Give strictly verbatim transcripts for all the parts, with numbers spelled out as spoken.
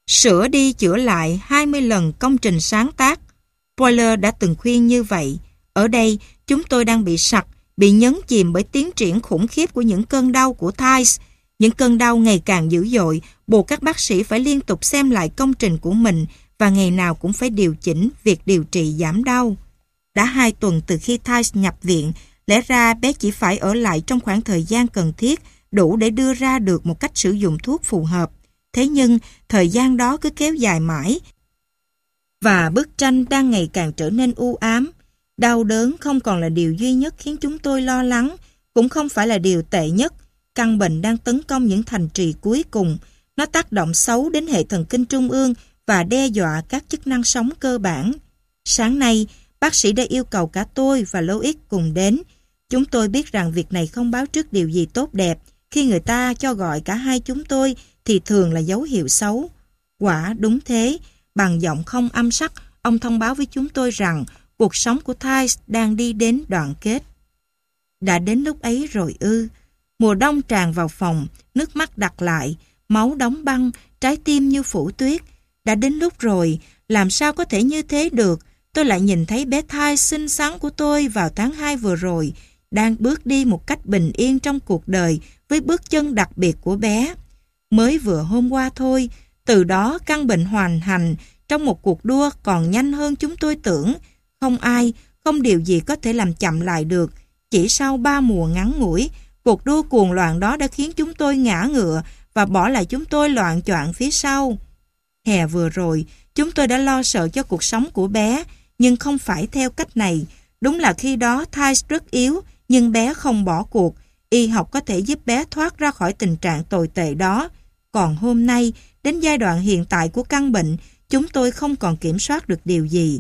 Sửa đi chữa lại hai mươi lần công trình sáng tác. Boiler đã từng khuyên như vậy. Ở đây, chúng tôi đang bị sặc, bị nhấn chìm bởi tiến triển khủng khiếp của những cơn đau của Thais. Những cơn đau ngày càng dữ dội, buộc các bác sĩ phải liên tục xem lại công trình của mình và ngày nào cũng phải điều chỉnh việc điều trị giảm đau. Đã hai tuần từ khi Thais nhập viện, lẽ ra bé chỉ phải ở lại trong khoảng thời gian cần thiết đủ để đưa ra được một cách sử dụng thuốc phù hợp. Thế nhưng, thời gian đó cứ kéo dài mãi và bức tranh đang ngày càng trở nên u ám. Đau đớn không còn là điều duy nhất khiến chúng tôi lo lắng, cũng không phải là điều tệ nhất. Căn bệnh đang tấn công những thành trì cuối cùng. Nó tác động xấu đến hệ thần kinh trung ương và đe dọa các chức năng sống cơ bản. Sáng nay, bác sĩ đã yêu cầu cả tôi và Lois cùng đến. Chúng tôi biết rằng việc này không báo trước điều gì tốt đẹp. Khi người ta cho gọi cả hai chúng tôi thì thường là dấu hiệu xấu. Quả đúng thế, bằng giọng không âm sắc, ông thông báo với chúng tôi rằng cuộc sống của Thais đang đi đến đoạn kết. Đã đến lúc ấy rồi ư. Mùa đông tràn vào phòng, nước mắt đặc lại, máu đóng băng, trái tim như phủ tuyết. Đã đến lúc rồi, làm sao có thể như thế được? Tôi lại nhìn thấy bé Thais xinh xắn của tôi vào tháng hai vừa rồi, đang bước đi một cách bình yên trong cuộc đời với bước chân đặc biệt của bé. Mới vừa hôm qua thôi, từ đó căn bệnh hoành hành trong một cuộc đua còn nhanh hơn chúng tôi tưởng. Không ai, không điều gì có thể làm chậm lại được. Chỉ sau ba mùa ngắn ngủi, cuộc đua cuồng loạn đó đã khiến chúng tôi ngã ngựa và bỏ lại chúng tôi loạng choạng phía sau. Hè vừa rồi, chúng tôi đã lo sợ cho cuộc sống của bé, nhưng không phải theo cách này. Đúng là khi đó Thais rất yếu, nhưng bé không bỏ cuộc. Y học có thể giúp bé thoát ra khỏi tình trạng tồi tệ đó. Còn hôm nay, đến giai đoạn hiện tại của căn bệnh, chúng tôi không còn kiểm soát được điều gì.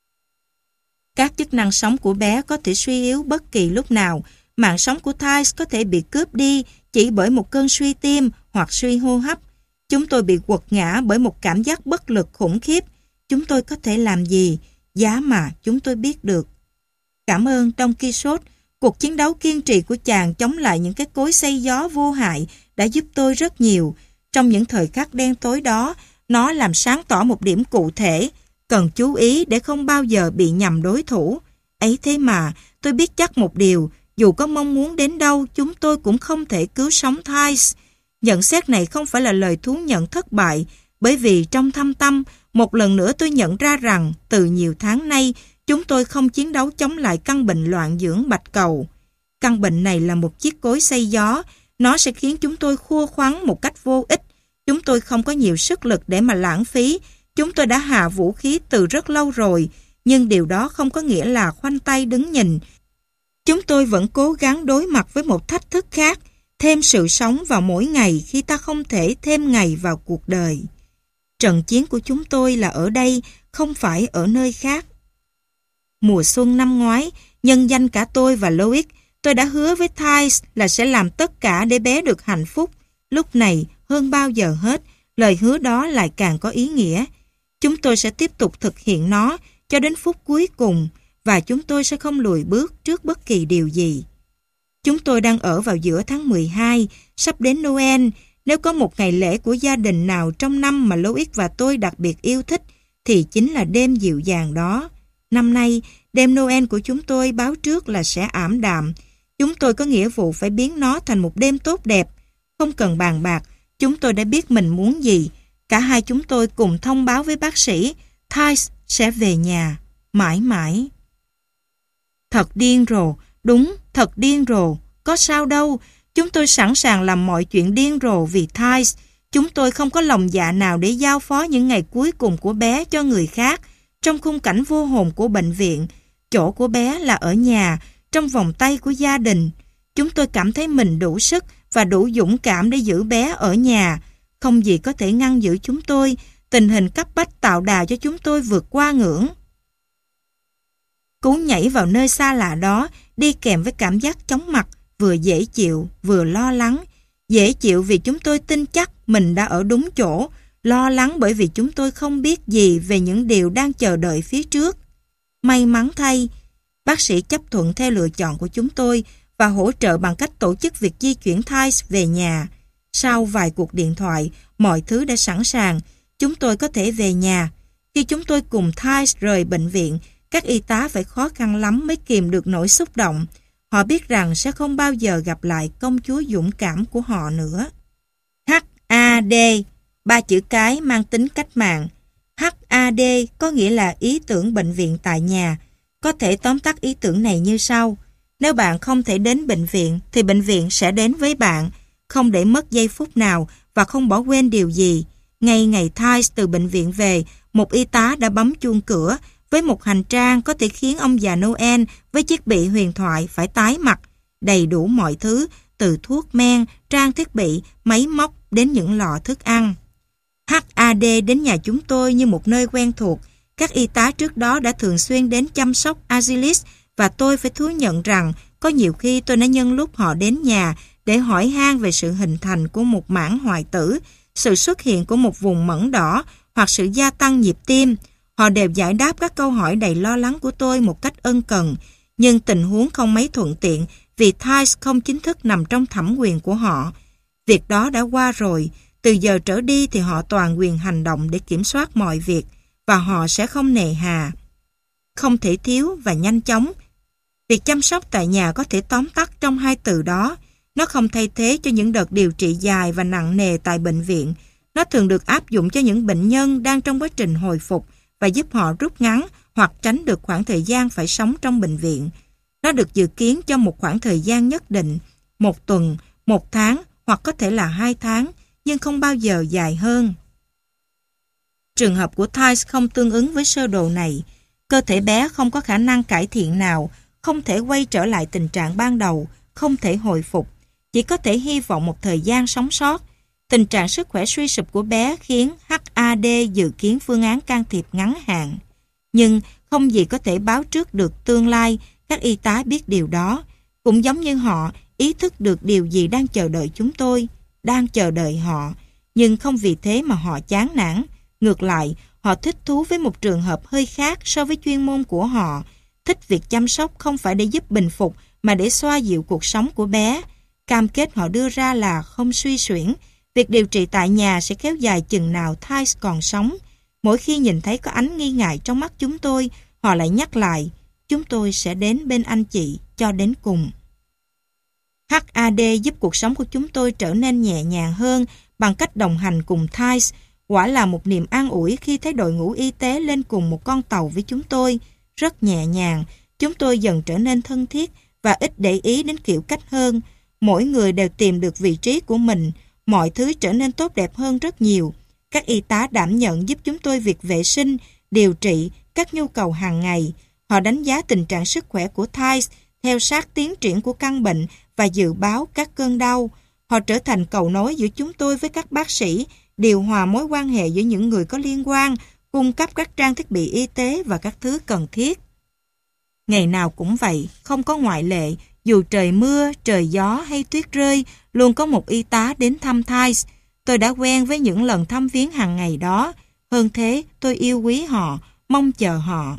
Các chức năng sống của bé có thể suy yếu bất kỳ lúc nào. Mạng sống của Thais có thể bị cướp đi chỉ bởi một cơn suy tim hoặc suy hô hấp. Chúng tôi bị quật ngã bởi một cảm giác bất lực khủng khiếp. Chúng tôi có thể làm gì? Giá mà chúng tôi biết được. Cảm ơn Don Quixote. Cuộc chiến đấu kiên trì của chàng chống lại những cái cối xay gió vô hại đã giúp tôi rất nhiều. Trong những thời khắc đen tối đó, nó làm sáng tỏ một điểm cụ thể, cần chú ý để không bao giờ bị nhầm đối thủ. Ấy thế mà, tôi biết chắc một điều, dù có mong muốn đến đâu, chúng tôi cũng không thể cứu sống Thais. Nhận xét này không phải là lời thú nhận thất bại, bởi vì trong thâm tâm, một lần nữa tôi nhận ra rằng, từ nhiều tháng nay, chúng tôi không chiến đấu chống lại căn bệnh loạn dưỡng bạch cầu. Căn bệnh này là một chiếc cối xay gió, nó sẽ khiến chúng tôi khua khoắn một cách vô ích. Chúng tôi không có nhiều sức lực để mà lãng phí. Chúng tôi đã hạ vũ khí từ rất lâu rồi, nhưng điều đó không có nghĩa là khoanh tay đứng nhìn. Chúng tôi vẫn cố gắng đối mặt với một thách thức khác, thêm sự sống vào mỗi ngày khi ta không thể thêm ngày vào cuộc đời. Trận chiến của chúng tôi là ở đây, không phải ở nơi khác. Mùa xuân năm ngoái, nhân danh cả tôi và Lois, tôi đã hứa với Thais là sẽ làm tất cả để bé được hạnh phúc. Lúc này, hơn bao giờ hết, lời hứa đó lại càng có ý nghĩa. Chúng tôi sẽ tiếp tục thực hiện nó cho đến phút cuối cùng và chúng tôi sẽ không lùi bước trước bất kỳ điều gì. Chúng tôi đang ở vào giữa tháng mười hai, sắp đến Noel. Nếu có một ngày lễ của gia đình nào trong năm mà Lois và tôi đặc biệt yêu thích, thì chính là đêm dịu dàng đó. Năm nay, đêm Noel của chúng tôi báo trước là sẽ ảm đạm. Chúng tôi có nghĩa vụ phải biến nó thành một đêm tốt đẹp. Không cần bàn bạc, chúng tôi đã biết mình muốn gì. Cả hai chúng tôi cùng thông báo với bác sĩ, Thais sẽ về nhà, mãi mãi. Thật điên rồ, đúng, thật điên rồ. Có sao đâu, chúng tôi sẵn sàng làm mọi chuyện điên rồ vì Thais. Chúng tôi không có lòng dạ nào để giao phó những ngày cuối cùng của bé cho người khác. Trong khung cảnh vô hồn của bệnh viện, chỗ của bé là ở nhà, trong vòng tay của gia đình. Chúng tôi cảm thấy mình đủ sức và đủ dũng cảm để giữ bé ở nhà. Không gì có thể ngăn giữ chúng tôi. Tình hình cấp bách tạo đà cho chúng tôi vượt qua ngưỡng. Cú nhảy vào nơi xa lạ đó đi kèm với cảm giác chóng mặt, vừa dễ chịu, vừa lo lắng. Dễ chịu vì chúng tôi tin chắc mình đã ở đúng chỗ, lo lắng bởi vì chúng tôi không biết gì về những điều đang chờ đợi phía trước. May mắn thay, bác sĩ chấp thuận theo lựa chọn của chúng tôi và hỗ trợ bằng cách tổ chức việc di chuyển Thais về nhà. Sau vài cuộc điện thoại, mọi thứ đã sẵn sàng. chúng tôi có thể về nhà. Khi chúng tôi cùng Thais rời bệnh viện, các y tá phải khó khăn lắm mới kìm được nỗi xúc động. Họ biết rằng sẽ không bao giờ gặp lại công chúa dũng cảm của họ nữa. hát a đê, ba chữ cái mang tính cách mạng. hát a đê có nghĩa là ý tưởng bệnh viện tại nhà. Có thể tóm tắt ý tưởng này như sau. Nếu bạn không thể đến bệnh viện, thì bệnh viện sẽ đến với bạn, không để mất giây phút nào và không bỏ quên điều gì. Ngay ngày Thais từ bệnh viện về, một y tá đã bấm chuông cửa với một hành trang có thể khiến ông già Noel với chiếc bị huyền thoại phải tái mặt. Đầy đủ mọi thứ, từ thuốc men, trang thiết bị, máy móc đến những lọ thức ăn. hát a đê đến nhà chúng tôi như một nơi quen thuộc. Các y tá trước đó đã thường xuyên đến chăm sóc Agilis và tôi phải thú nhận rằng có nhiều khi tôi đã nhân lúc họ đến nhà để hỏi han về sự hình thành của một mảng hoại tử, sự xuất hiện của một vùng mẩn đỏ hoặc sự gia tăng nhịp tim. Họ đều giải đáp các câu hỏi đầy lo lắng của tôi một cách ân cần, nhưng tình huống không mấy thuận tiện vì Thais không chính thức nằm trong thẩm quyền của họ. Việc đó đã qua rồi, từ giờ trở đi thì họ toàn quyền hành động để kiểm soát mọi việc và họ sẽ không nề hà. Không thể thiếu và nhanh chóng. Việc chăm sóc tại nhà có thể tóm tắt trong hai từ đó. Nó không thay thế cho những đợt điều trị dài và nặng nề tại bệnh viện. Nó thường được áp dụng cho những bệnh nhân đang trong quá trình hồi phục và giúp họ rút ngắn hoặc tránh được khoảng thời gian phải sống trong bệnh viện. Nó được dự kiến cho một khoảng thời gian nhất định, một tuần, một tháng hoặc có thể là hai tháng, nhưng không bao giờ dài hơn. Trường hợp của Thais không tương ứng với sơ đồ này. Cơ thể bé không có khả năng cải thiện nào, không thể quay trở lại tình trạng ban đầu, không thể hồi phục, chỉ có thể hy vọng một thời gian sống sót. Tình trạng sức khỏe suy sụp của bé khiến hát a đê dự kiến phương án can thiệp ngắn hạn. Nhưng không gì có thể báo trước được tương lai, các y tá biết điều đó. Cũng giống như họ ý thức được điều gì đang chờ đợi chúng tôi, đang chờ đợi họ. Nhưng không vì thế mà họ chán nản. Ngược lại, họ thích thú với một trường hợp hơi khác so với chuyên môn của họ. Thích việc chăm sóc không phải để giúp bình phục mà để xoa dịu cuộc sống của bé. Cam kết họ đưa ra là không suy xuyển. Việc điều trị tại nhà sẽ kéo dài chừng nào Thais còn sống. Mỗi khi nhìn thấy có ánh nghi ngại trong mắt chúng tôi, họ lại nhắc lại, chúng tôi sẽ đến bên anh chị cho đến cùng. hát a đê giúp cuộc sống của chúng tôi trở nên nhẹ nhàng hơn bằng cách đồng hành cùng Thais. Quả là một niềm an ủi khi thấy đội ngũ y tế lên cùng một con tàu với chúng tôi. Rất nhẹ nhàng, chúng tôi dần trở nên thân thiết và ít để ý đến kiểu cách hơn. Mỗi người đều tìm được vị trí của mình, mọi thứ trở nên tốt đẹp hơn rất nhiều. Các y tá đảm nhận giúp chúng tôi việc vệ sinh, điều trị, các nhu cầu hàng ngày. Họ đánh giá tình trạng sức khỏe của Thais, theo sát tiến triển của căn bệnh và dự báo các cơn đau. Họ trở thành cầu nối giữa chúng tôi với các bác sĩ, điều hòa mối quan hệ giữa những người có liên quan, cung cấp các trang thiết bị y tế và các thứ cần thiết. Ngày nào cũng vậy, không có ngoại lệ, dù trời mưa, trời gió hay tuyết rơi, luôn có một y tá đến thăm Thais. Tôi đã quen với những lần thăm viếng hàng ngày đó. Hơn thế, tôi yêu quý họ, mong chờ họ.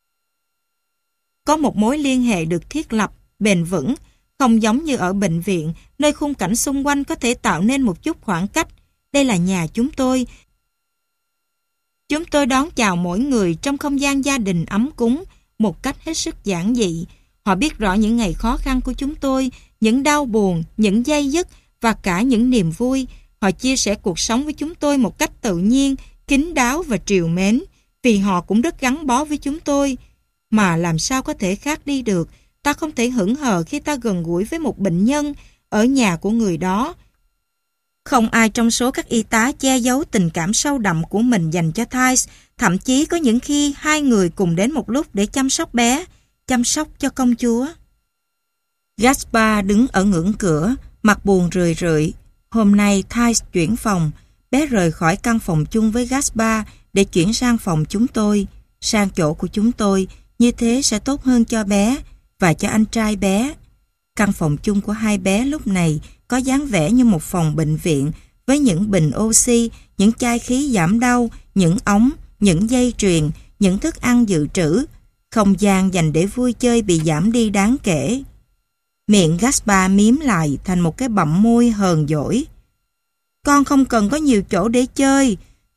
Có một mối liên hệ được thiết lập, bền vững, không giống như ở bệnh viện, nơi khung cảnh xung quanh có thể tạo nên một chút khoảng cách. Đây là nhà chúng tôi. Chúng tôi đón chào mỗi người trong không gian gia đình ấm cúng, một cách hết sức giản dị. Họ biết rõ những ngày khó khăn của chúng tôi, những đau buồn, những day dứt và cả những niềm vui. Họ chia sẻ cuộc sống với chúng tôi một cách tự nhiên, kín đáo và trìu mến, vì họ cũng rất gắn bó với chúng tôi. Mà làm sao có thể khác đi được, ta không thể hững hờ khi ta gần gũi với một bệnh nhân ở nhà của người đó. Không ai trong số các y tá che giấu tình cảm sâu đậm của mình dành cho Thais, thậm chí có những khi hai người cùng đến một lúc để chăm sóc bé, chăm sóc cho công chúa. Gaspar đứng ở ngưỡng cửa, mặt buồn rười rượi. Hôm nay Thais chuyển phòng, bé rời khỏi căn phòng chung với Gaspar để chuyển sang phòng chúng tôi, sang chỗ của chúng tôi, như thế sẽ tốt hơn cho bé và cho anh trai bé. Căn phòng chung của hai bé lúc này có dáng vẻ như một phòng bệnh viện với những bình oxy, những chai khí giảm đau, những ống, những dây chuyền, những thức ăn dự trữ. Không gian dành để vui chơi bị giảm đi đáng kể. Miệng Gaspar miếm lại thành một cái bặm môi hờn dỗi. Con không cần có nhiều chỗ để chơi.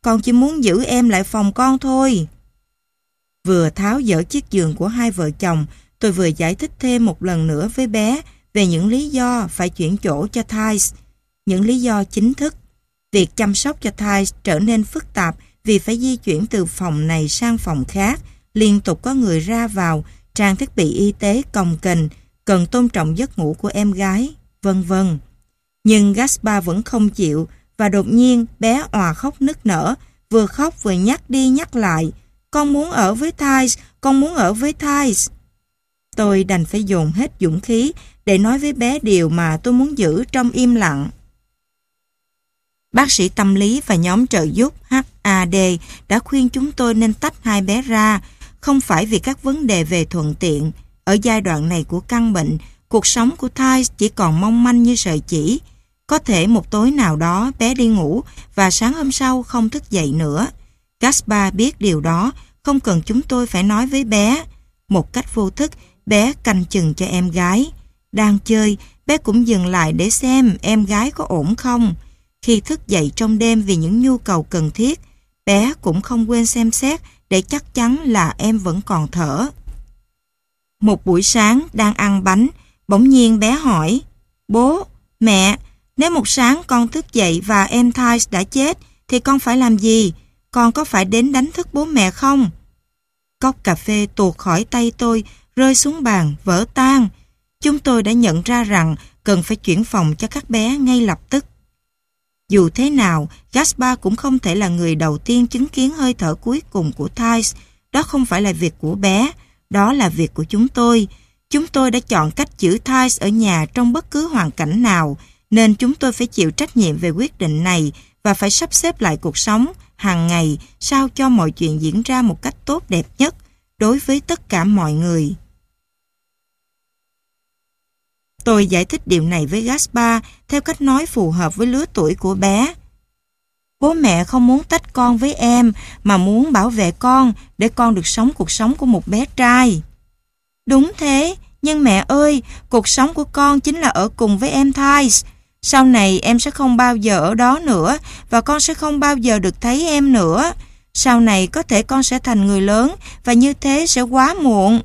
con chỉ muốn giữ em lại phòng con thôi. Vừa tháo dỡ chiếc giường của hai vợ chồng, tôi vừa giải thích thêm một lần nữa với bé về những lý do phải chuyển chỗ cho Thais. Những lý do chính thức. Việc chăm sóc cho Thais trở nên phức tạp vì phải di chuyển từ phòng này sang phòng khác, liên tục có người ra vào, trang thiết bị y tế cồng kềnh, cần tôn trọng giấc ngủ của em gái, vân vân. Nhưng Gaspar vẫn không chịu và đột nhiên bé òa khóc nức nở, vừa khóc vừa nhắc đi nhắc lại. Con muốn ở với Thais, con muốn ở với Thais. Tôi đành phải dồn hết dũng khí để nói với bé điều mà tôi muốn giữ trong im lặng. Bác sĩ tâm lý và nhóm trợ giúp hát a đê đã khuyên chúng tôi nên tách hai bé ra, không phải vì các vấn đề về thuận tiện. Ở giai đoạn này của căn bệnh, cuộc sống của Thais chỉ còn mong manh như sợi chỉ. Có thể một tối nào đó bé đi ngủ và sáng hôm sau không thức dậy nữa. Gaspar biết điều đó, không cần chúng tôi phải nói với bé. Một cách vô thức, bé canh chừng cho em gái. Đang chơi, bé cũng dừng lại để xem em gái có ổn không. Khi thức dậy trong đêm vì những nhu cầu cần thiết, bé cũng không quên xem xét để chắc chắn là em vẫn còn thở. Một buổi sáng đang ăn bánh, bỗng nhiên bé hỏi: Bố, mẹ, nếu một sáng con thức dậy và em Thais đã chết, thì con phải làm gì? Con có phải đến đánh thức bố mẹ không? Cốc cà phê tuột khỏi tay tôi, rơi xuống bàn, vỡ tan. Chúng tôi đã nhận ra rằng cần phải chuyển phòng cho các bé ngay lập tức. Dù thế nào, Gaspar cũng không thể là người đầu tiên chứng kiến hơi thở cuối cùng của Thais. Đó không phải là việc của bé, đó là việc của chúng tôi. Chúng tôi đã chọn cách giữ Thais ở nhà trong bất cứ hoàn cảnh nào, nên chúng tôi phải chịu trách nhiệm về quyết định này và phải sắp xếp lại cuộc sống hàng ngày sao cho mọi chuyện diễn ra một cách tốt đẹp nhất đối với tất cả mọi người. Tôi giải thích điều này với Gaspar theo cách nói phù hợp với lứa tuổi của bé. Bố mẹ không muốn tách con với em mà muốn bảo vệ con để con được sống cuộc sống của một bé trai. Đúng thế, nhưng mẹ ơi, cuộc sống của con chính là ở cùng với em Thais. Sau này em sẽ không bao giờ ở đó nữa và con sẽ không bao giờ được thấy em nữa. Sau này có thể con sẽ thành người lớn và như thế sẽ quá muộn.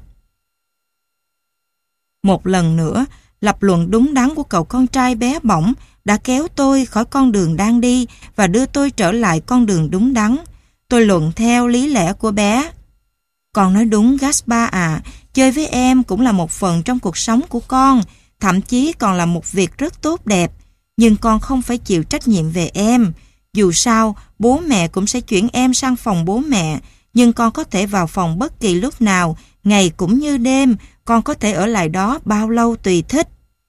Một lần nữa, lập luận đúng đắn của cậu con trai bé bỏng đã kéo tôi khỏi con đường đang đi và đưa tôi trở lại con đường đúng đắn. Tôi luận theo lý lẽ của bé. Con nói đúng Gaspar à, chơi với em cũng là một phần trong cuộc sống của con, thậm chí còn là một việc rất tốt đẹp. Nhưng con không phải chịu trách nhiệm về em. Dù sao, bố mẹ cũng sẽ chuyển em sang phòng bố mẹ, nhưng con có thể vào phòng bất kỳ lúc nào, ngày cũng như đêm, con có thể ở lại đó bao lâu tùy thích.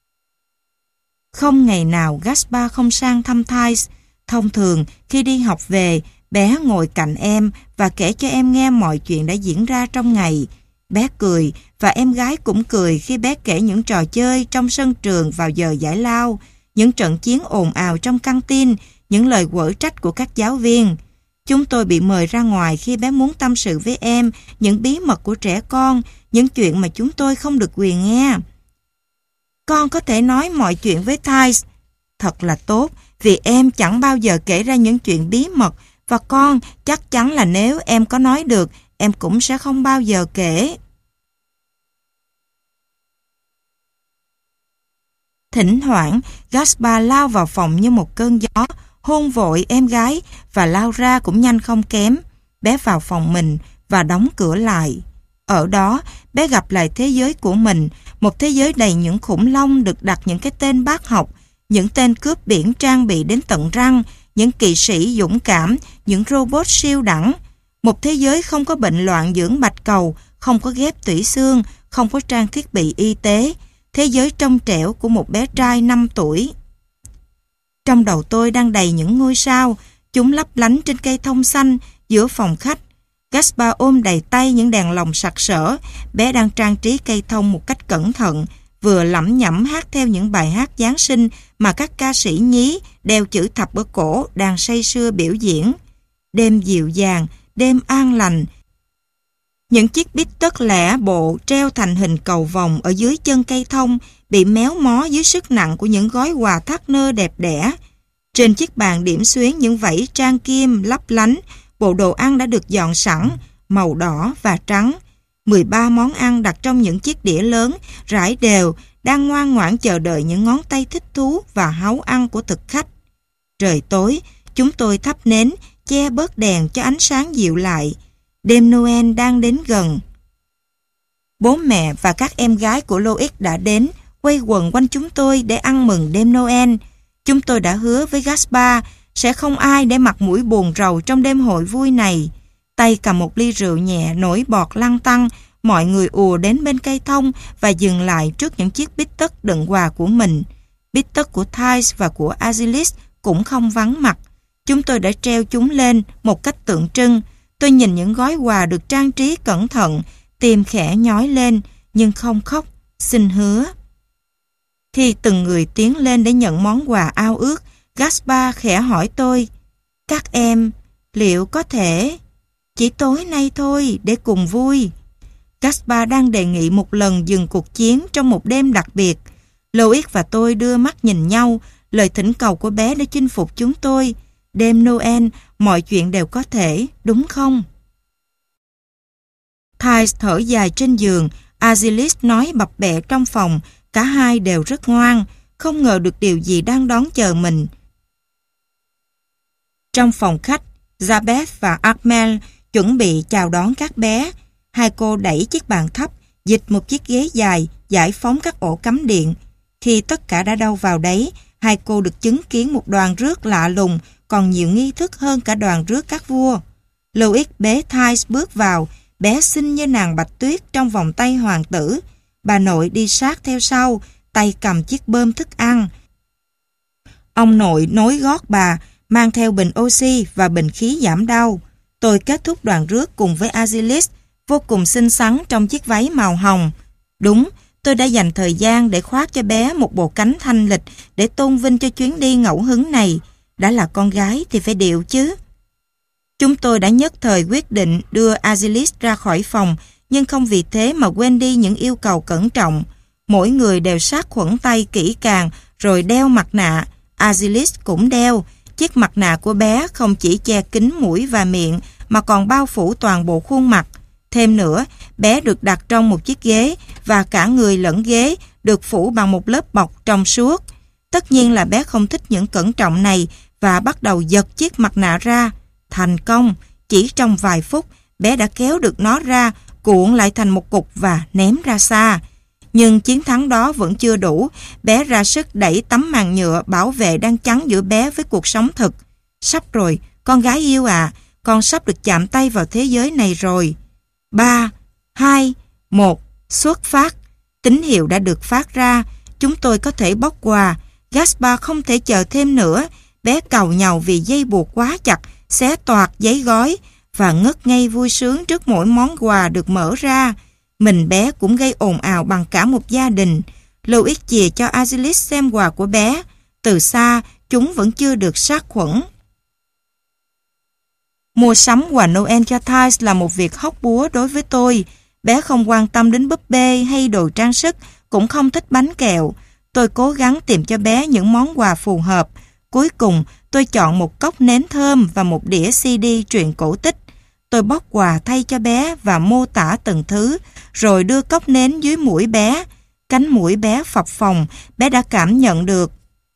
Không ngày nào Gaspar không sang thăm Thais. Thông thường, khi đi học về, bé ngồi cạnh em và kể cho em nghe mọi chuyện đã diễn ra trong ngày. Bé cười và em gái cũng cười khi bé kể những trò chơi trong sân trường vào giờ giải lao, những trận chiến ồn ào trong căng tin, những lời quở trách của các giáo viên. Chúng tôi bị mời ra ngoài khi bé muốn tâm sự với em những bí mật của trẻ con, những chuyện mà chúng tôi không được quyền nghe. Con có thể nói mọi chuyện với Thais. Thật là tốt, vì em chẳng bao giờ kể ra những chuyện bí mật và con chắc chắn là nếu em có nói được, em cũng sẽ không bao giờ kể. Thỉnh thoảng, Gaspar lao vào phòng như một cơn gió, hôn vội em gái và lao ra cũng nhanh không kém. Bé vào phòng mình và đóng cửa lại. Ở đó, bé gặp lại thế giới của mình, một thế giới đầy những khủng long được đặt những cái tên bác học, những tên cướp biển trang bị đến tận răng, những kỵ sĩ dũng cảm, những robot siêu đẳng. Một thế giới không có bệnh loạn dưỡng bạch cầu, không có ghép tủy xương, không có trang thiết bị y tế. Thế giới trong trẻo của một bé trai năm tuổi. Trong đầu tôi đang đầy những ngôi sao, chúng lấp lánh trên cây thông xanh giữa phòng khách. Gaspar ôm đầy tay những đèn lồng sặc sỡ, bé đang trang trí cây thông một cách cẩn thận, vừa lẩm nhẩm hát theo những bài hát Giáng sinh mà các ca sĩ nhí đeo chữ thập ở cổ đang say sưa biểu diễn. Đêm dịu dàng, đêm an lành. Những chiếc bít tất lẻ bộ treo thành hình cầu vồng ở dưới chân cây thông bị méo mó dưới sức nặng của những gói quà thắt nơ đẹp đẽ. Trên chiếc bàn điểm xuyến những vảy trang kim lấp lánh, bộ đồ ăn đã được dọn sẵn, màu đỏ và trắng. mười ba món ăn đặt trong những chiếc đĩa lớn, rải đều, đang ngoan ngoãn chờ đợi những ngón tay thích thú và háu ăn của thực khách. Trời tối, chúng tôi thắp nến, che bớt đèn cho ánh sáng dịu lại. Đêm Noel đang đến gần. Bố mẹ và các em gái của Lois đã đến, quay quần quanh chúng tôi để ăn mừng đêm Noel. Chúng tôi đã hứa với Gaspar sẽ không ai để mặt mũi buồn rầu trong đêm hội vui này. Tay cầm một ly rượu nhẹ nổi bọt lăn tăn, mọi người ùa đến bên cây thông và dừng lại trước những chiếc bít tất đựng quà của mình. Bít tất của Thais và của Azilis cũng không vắng mặt. Chúng tôi đã treo chúng lên một cách tượng trưng. Tôi nhìn những gói quà được trang trí cẩn thận, tim khẽ nhói lên, nhưng không khóc, xin hứa. Khi từng người tiến lên để nhận món quà ao ước, Gaspar khẽ hỏi tôi, các em, liệu có thể... Chỉ tối nay thôi, để cùng vui. Gaspar đang đề nghị một lần dừng cuộc chiến trong một đêm đặc biệt. Lois và tôi đưa mắt nhìn nhau, lời thỉnh cầu của bé đã chinh phục chúng tôi. Đêm Noel, mọi chuyện đều có thể, đúng không? Thais thở dài trên giường, Azilis nói bập bẹ trong phòng, cả hai đều rất ngoan, không ngờ được điều gì đang đón chờ mình. Trong phòng khách, Jabez và Armel chuẩn bị chào đón các bé. Hai cô đẩy chiếc bàn thấp, dịch một chiếc ghế dài, giải phóng các ổ cắm điện. Khi tất cả đã đâu vào đấy, hai cô được chứng kiến một đoàn rước lạ lùng, còn nhiều nghi thức hơn cả đoàn rước các vua. Lois bế Thais bước vào, bé xinh như nàng bạch tuyết trong vòng tay hoàng tử. Bà nội đi sát theo sau, tay cầm chiếc bơm thức ăn. Ông nội nối gót bà, mang theo bình oxy và bình khí giảm đau. Tôi kết thúc đoàn rước cùng với Azilis, vô cùng xinh xắn trong chiếc váy màu hồng. Đúng, tôi đã dành thời gian để khoác cho bé một bộ cánh thanh lịch để tôn vinh cho chuyến đi ngẫu hứng này. Đã là con gái thì phải điệu chứ. Chúng tôi đã nhất thời quyết định đưa Azilis ra khỏi phòng, nhưng không vì thế mà quên đi những yêu cầu cẩn trọng. Mỗi người đều sát khuẩn tay kỹ càng, rồi đeo mặt nạ. Azilis cũng đeo. Chiếc mặt nạ của bé không chỉ che kín mũi và miệng, mà còn bao phủ toàn bộ khuôn mặt. Thêm nữa, bé được đặt trong một chiếc ghế, và cả người lẫn ghế được phủ bằng một lớp bọc trong suốt. Tất nhiên là bé không thích những cẩn trọng này, và bắt đầu giật chiếc mặt nạ ra. Thành công, chỉ trong vài phút, bé đã kéo được nó ra, cuộn lại thành một cục và ném ra xa. Nhưng chiến thắng đó vẫn chưa đủ, bé ra sức đẩy tấm màn nhựa bảo vệ đang chắn giữa bé với cuộc sống thực. Sắp rồi, con gái yêu à, con sắp được chạm tay vào thế giới này rồi. Ba, hai, một, xuất phát. Tín hiệu đã được phát ra, chúng tôi có thể bóc quà. Gaspar không thể chờ thêm nữa, bé càu nhàu vì dây buộc quá chặt, xé toạc giấy gói và ngất ngây vui sướng trước mỗi món quà được mở ra. Mình bé cũng gây ồn ào bằng cả một gia đình. Lois chìa cho Azilis xem quà của bé. Từ xa, chúng vẫn chưa được sát khuẩn. Mua sắm quà Noel cho Thais là một việc hóc búa đối với tôi. Bé không quan tâm đến búp bê hay đồ trang sức, cũng không thích bánh kẹo. Tôi cố gắng tìm cho bé những món quà phù hợp. Cuối cùng, tôi chọn một cốc nến thơm và một đĩa xê đê truyện cổ tích. Tôi bóc quà thay cho bé và mô tả từng thứ, rồi đưa cốc nến dưới mũi bé. Cánh mũi bé phập phồng, bé đã cảm nhận được.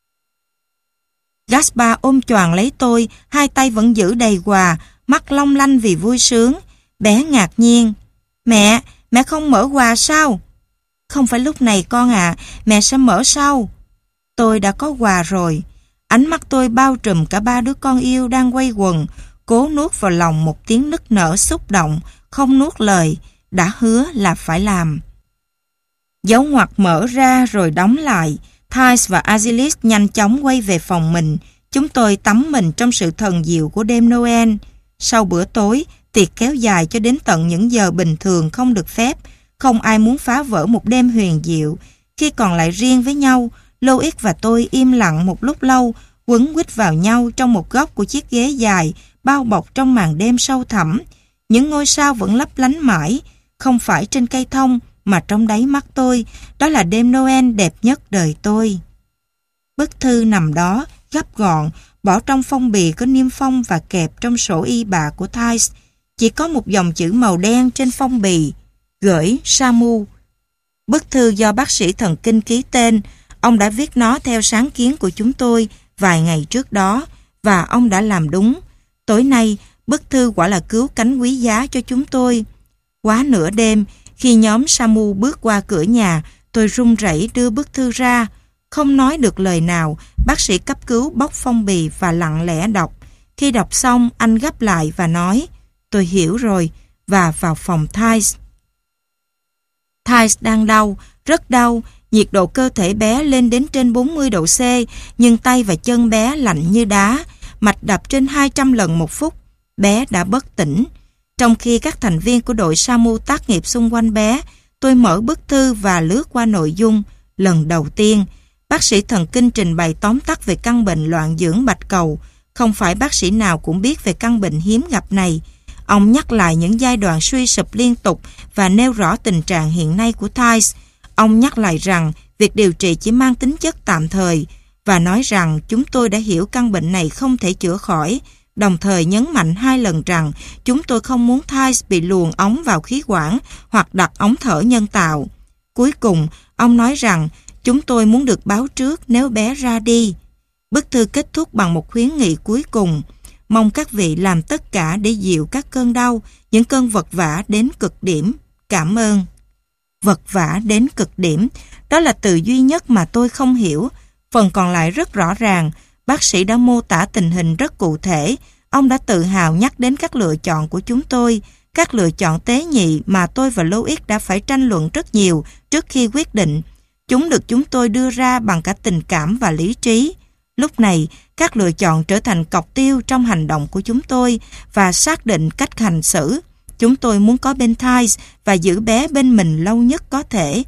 Gaspar ôm choàng lấy tôi, hai tay vẫn giữ đầy quà, mắt long lanh vì vui sướng. Bé ngạc nhiên. Mẹ, mẹ không mở quà sao? Không phải lúc này con ạ, à, mẹ sẽ mở sau. Tôi đã có quà rồi. Ánh mắt tôi bao trùm cả ba đứa con yêu đang quay quần, cố nuốt vào lòng một tiếng nức nở xúc động, không nuốt lời, đã hứa là phải làm. Dấu ngoặc mở ra rồi đóng lại. Thais và Azilis nhanh chóng quay về phòng mình. Chúng tôi tắm mình trong sự thần diệu của đêm Noel. Sau bữa tối, tiệc kéo dài cho đến tận những giờ bình thường không được phép. Không ai muốn phá vỡ một đêm huyền diệu. Khi còn lại riêng với nhau, Lois và tôi im lặng một lúc lâu, quấn quýt vào nhau trong một góc của chiếc ghế dài, bao bọc trong màn đêm sâu thẳm. Những ngôi sao vẫn lấp lánh mãi, không phải trên cây thông, mà trong đáy mắt tôi. Đó là đêm Noel đẹp nhất đời tôi. Bức thư nằm đó, gấp gọn, bỏ trong phong bì có niêm phong và kẹp trong sổ y bạ của Thais. Chỉ có một dòng chữ màu đen trên phong bì: gửi Samu. Bức thư do bác sĩ thần kinh ký tên. Ông đã viết nó theo sáng kiến của chúng tôi vài ngày trước đó, và ông đã làm đúng. Tối nay, bức thư quả là cứu cánh quý giá cho chúng tôi. Quá nửa đêm, khi nhóm Samu bước qua cửa nhà, tôi run rẩy đưa bức thư ra. Không nói được lời nào, bác sĩ cấp cứu bóc phong bì và lặng lẽ đọc. Khi đọc xong, anh gấp lại và nói: tôi hiểu rồi, và vào phòng Thais. Thais đang đau, rất đau. Nhiệt độ cơ thể bé lên đến trên bốn mươi độ C, nhưng tay và chân bé lạnh như đá, mạch đập trên hai trăm lần một phút. Bé đã bất tỉnh. Trong khi các thành viên của đội Samu tác nghiệp xung quanh bé, tôi mở bức thư và lướt qua nội dung. Lần đầu tiên, bác sĩ thần kinh trình bày tóm tắt về căn bệnh loạn dưỡng bạch cầu. Không phải bác sĩ nào cũng biết về căn bệnh hiếm gặp này. Ông nhắc lại những giai đoạn suy sụp liên tục và nêu rõ tình trạng hiện nay của Thais. Ông nhắc lại rằng việc điều trị chỉ mang tính chất tạm thời và nói rằng chúng tôi đã hiểu căn bệnh này không thể chữa khỏi, đồng thời nhấn mạnh hai lần rằng chúng tôi không muốn Thais bị luồn ống vào khí quản hoặc đặt ống thở nhân tạo. Cuối cùng, ông nói rằng chúng tôi muốn được báo trước nếu bé ra đi. Bức thư kết thúc bằng một khuyến nghị cuối cùng: mong các vị làm tất cả để dịu các cơn đau, những cơn vật vã đến cực điểm. Cảm ơn. Vật vã đến cực điểm, đó là từ duy nhất mà tôi không hiểu. Phần còn lại rất rõ ràng. Bác sĩ đã mô tả tình hình rất cụ thể. Ông đã tự hào nhắc đến các lựa chọn của chúng tôi, các lựa chọn tế nhị mà tôi và Louis đã phải tranh luận rất nhiều trước khi quyết định. Chúng được chúng tôi đưa ra bằng cả tình cảm và lý trí. Lúc này, các lựa chọn trở thành cọc tiêu trong hành động của chúng tôi và xác định cách hành xử. Chúng tôi muốn có bên Thais và giữ bé bên mình lâu nhất có thể.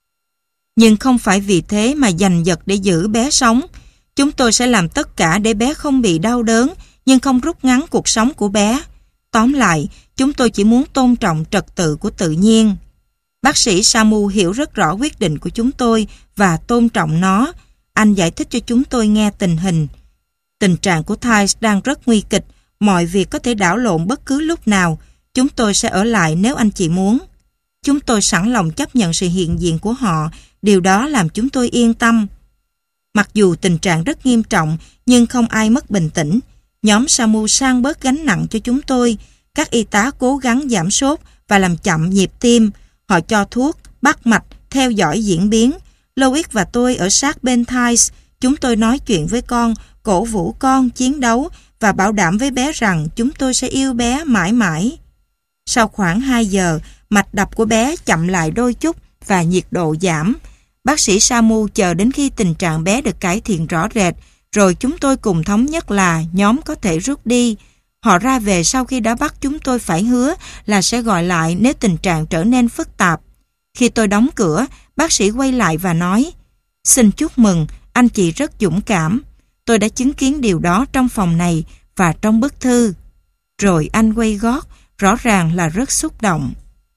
Nhưng không phải vì thế mà giành giật để giữ bé sống. Chúng tôi sẽ làm tất cả để bé không bị đau đớn, nhưng không rút ngắn cuộc sống của bé. Tóm lại, chúng tôi chỉ muốn tôn trọng trật tự của tự nhiên. Bác sĩ Samu hiểu rất rõ quyết định của chúng tôi và tôn trọng nó. Anh giải thích cho chúng tôi nghe tình hình. Tình trạng của Thais đang rất nguy kịch, mọi việc có thể đảo lộn bất cứ lúc nào. Chúng tôi sẽ ở lại nếu anh chị muốn. Chúng tôi sẵn lòng chấp nhận sự hiện diện của họ, điều đó làm chúng tôi yên tâm. Mặc dù tình trạng rất nghiêm trọng, nhưng không ai mất bình tĩnh. Nhóm Samu sang bớt gánh nặng cho chúng tôi. Các y tá cố gắng giảm sốt và làm chậm nhịp tim. Họ cho thuốc, bắt mạch, theo dõi diễn biến. Louis và tôi ở sát bên Thais. Chúng tôi nói chuyện với con, cổ vũ con chiến đấu và bảo đảm với bé rằng chúng tôi sẽ yêu bé mãi mãi. Sau khoảng hai giờ, mạch đập của bé chậm lại đôi chút và nhiệt độ giảm. Bác sĩ Samu chờ đến khi tình trạng bé được cải thiện rõ rệt, rồi chúng tôi cùng thống nhất là nhóm có thể rút đi. Họ ra về sau khi đã bắt chúng tôi phải hứa là sẽ gọi lại nếu tình trạng trở nên phức tạp. Khi tôi đóng cửa, bác sĩ quay lại và nói: xin chúc mừng, anh chị rất dũng cảm. Tôi đã chứng kiến điều đó trong phòng này và trong bức thư. Rồi anh quay gót, rõ ràng là rất xúc động.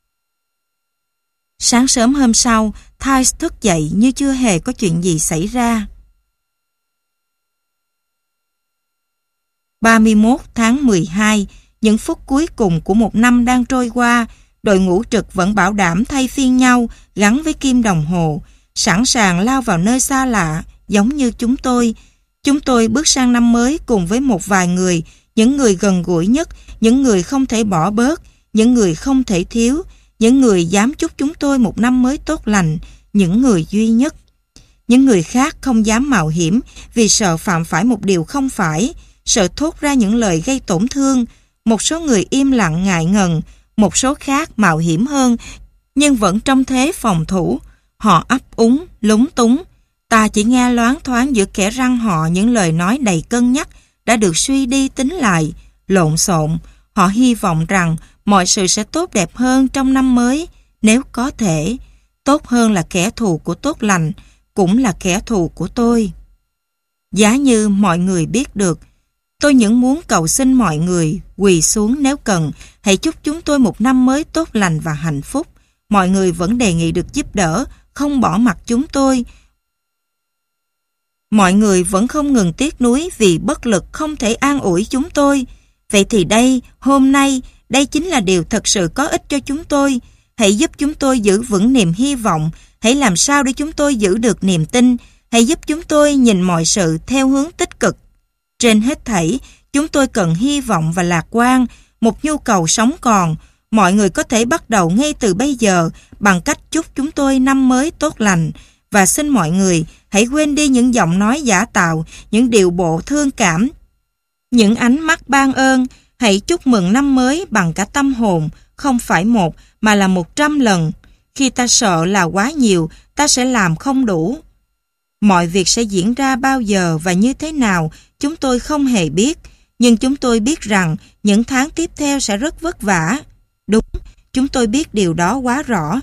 Sáng sớm hôm sau, Thais thức dậy như chưa hề có chuyện gì xảy ra. ba mươi mốt tháng mười hai, những phút cuối cùng của một năm đang trôi qua, đội ngũ trực vẫn bảo đảm thay phiên nhau gắn với kim đồng hồ, sẵn sàng lao vào nơi xa lạ, giống như chúng tôi. Chúng tôi bước sang năm mới cùng với một vài người, những người gần gũi nhất, những người không thể bỏ bớt, những người không thể thiếu, những người dám chúc chúng tôi một năm mới tốt lành, những người duy nhất. Những người khác không dám mạo hiểm vì sợ phạm phải một điều không phải, sợ thốt ra những lời gây tổn thương. Một số người im lặng ngại ngần, một số khác mạo hiểm hơn, nhưng vẫn trong thế phòng thủ. Họ ấp úng, lúng túng. Ta chỉ nghe loáng thoáng giữa kẽ răng họ những lời nói đầy cân nhắc đã được suy đi tính lại, lộn xộn. Họ hy vọng rằng mọi sự sẽ tốt đẹp hơn trong năm mới, nếu có thể. Tốt hơn là kẻ thù của tốt lành, cũng là kẻ thù của tôi. Giá như mọi người biết được, tôi những muốn cầu xin mọi người quỳ xuống nếu cần, hãy chúc chúng tôi một năm mới tốt lành và hạnh phúc. Mọi người vẫn đề nghị được giúp đỡ, không bỏ mặc chúng tôi. Mọi người vẫn không ngừng tiếc nuối vì bất lực không thể an ủi chúng tôi. Vậy thì đây, hôm nay, đây chính là điều thật sự có ích cho chúng tôi. Hãy giúp chúng tôi giữ vững niềm hy vọng. Hãy làm sao để chúng tôi giữ được niềm tin. Hãy giúp chúng tôi nhìn mọi sự theo hướng tích cực. Trên hết thảy, chúng tôi cần hy vọng và lạc quan, một nhu cầu sống còn. Mọi người có thể bắt đầu ngay từ bây giờ bằng cách chúc chúng tôi năm mới tốt lành. Và xin mọi người hãy quên đi những giọng nói giả tạo, những điệu bộ thương cảm, những ánh mắt ban ơn. Hãy chúc mừng năm mới bằng cả tâm hồn, không phải một mà là một trăm lần. Khi ta sợ là quá nhiều, ta sẽ làm không đủ. Mọi việc sẽ diễn ra bao giờ và như thế nào, chúng tôi không hề biết. Nhưng chúng tôi biết rằng những tháng tiếp theo sẽ rất vất vả. Đúng, chúng tôi biết điều đó quá rõ.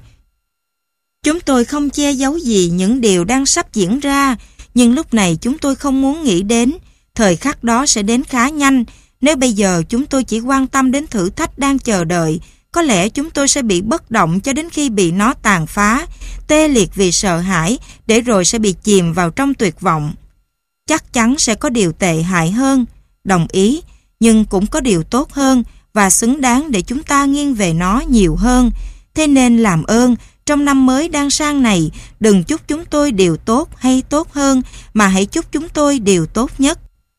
Chúng tôi không che giấu gì những điều đang sắp diễn ra, nhưng lúc này chúng tôi không muốn nghĩ đến. Thời khắc đó sẽ đến khá nhanh. Nếu bây giờ chúng tôi chỉ quan tâm đến thử thách đang chờ đợi, có lẽ chúng tôi sẽ bị bất động cho đến khi bị nó tàn phá, tê liệt vì sợ hãi, để rồi sẽ bị chìm vào trong tuyệt vọng. Chắc chắn sẽ có điều tệ hại hơn, đồng ý, nhưng cũng có điều tốt hơn và xứng đáng để chúng ta nghiêng về nó nhiều hơn. Thế nên làm ơn, trong năm mới đang sang này, đừng chúc chúng tôi điều tốt hay tốt hơn, mà hãy chúc chúng tôi điều tốt nhất.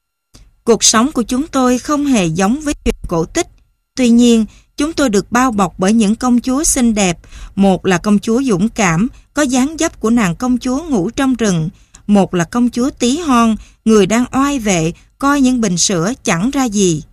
Cuộc sống của chúng tôi không hề giống với chuyện cổ tích. Tuy nhiên, chúng tôi được bao bọc bởi những công chúa xinh đẹp. Một là công chúa dũng cảm, có dáng dấp của nàng công chúa ngủ trong rừng. Một là công chúa tí hon, người đang oai vệ, coi những bình sữa chẳng ra gì.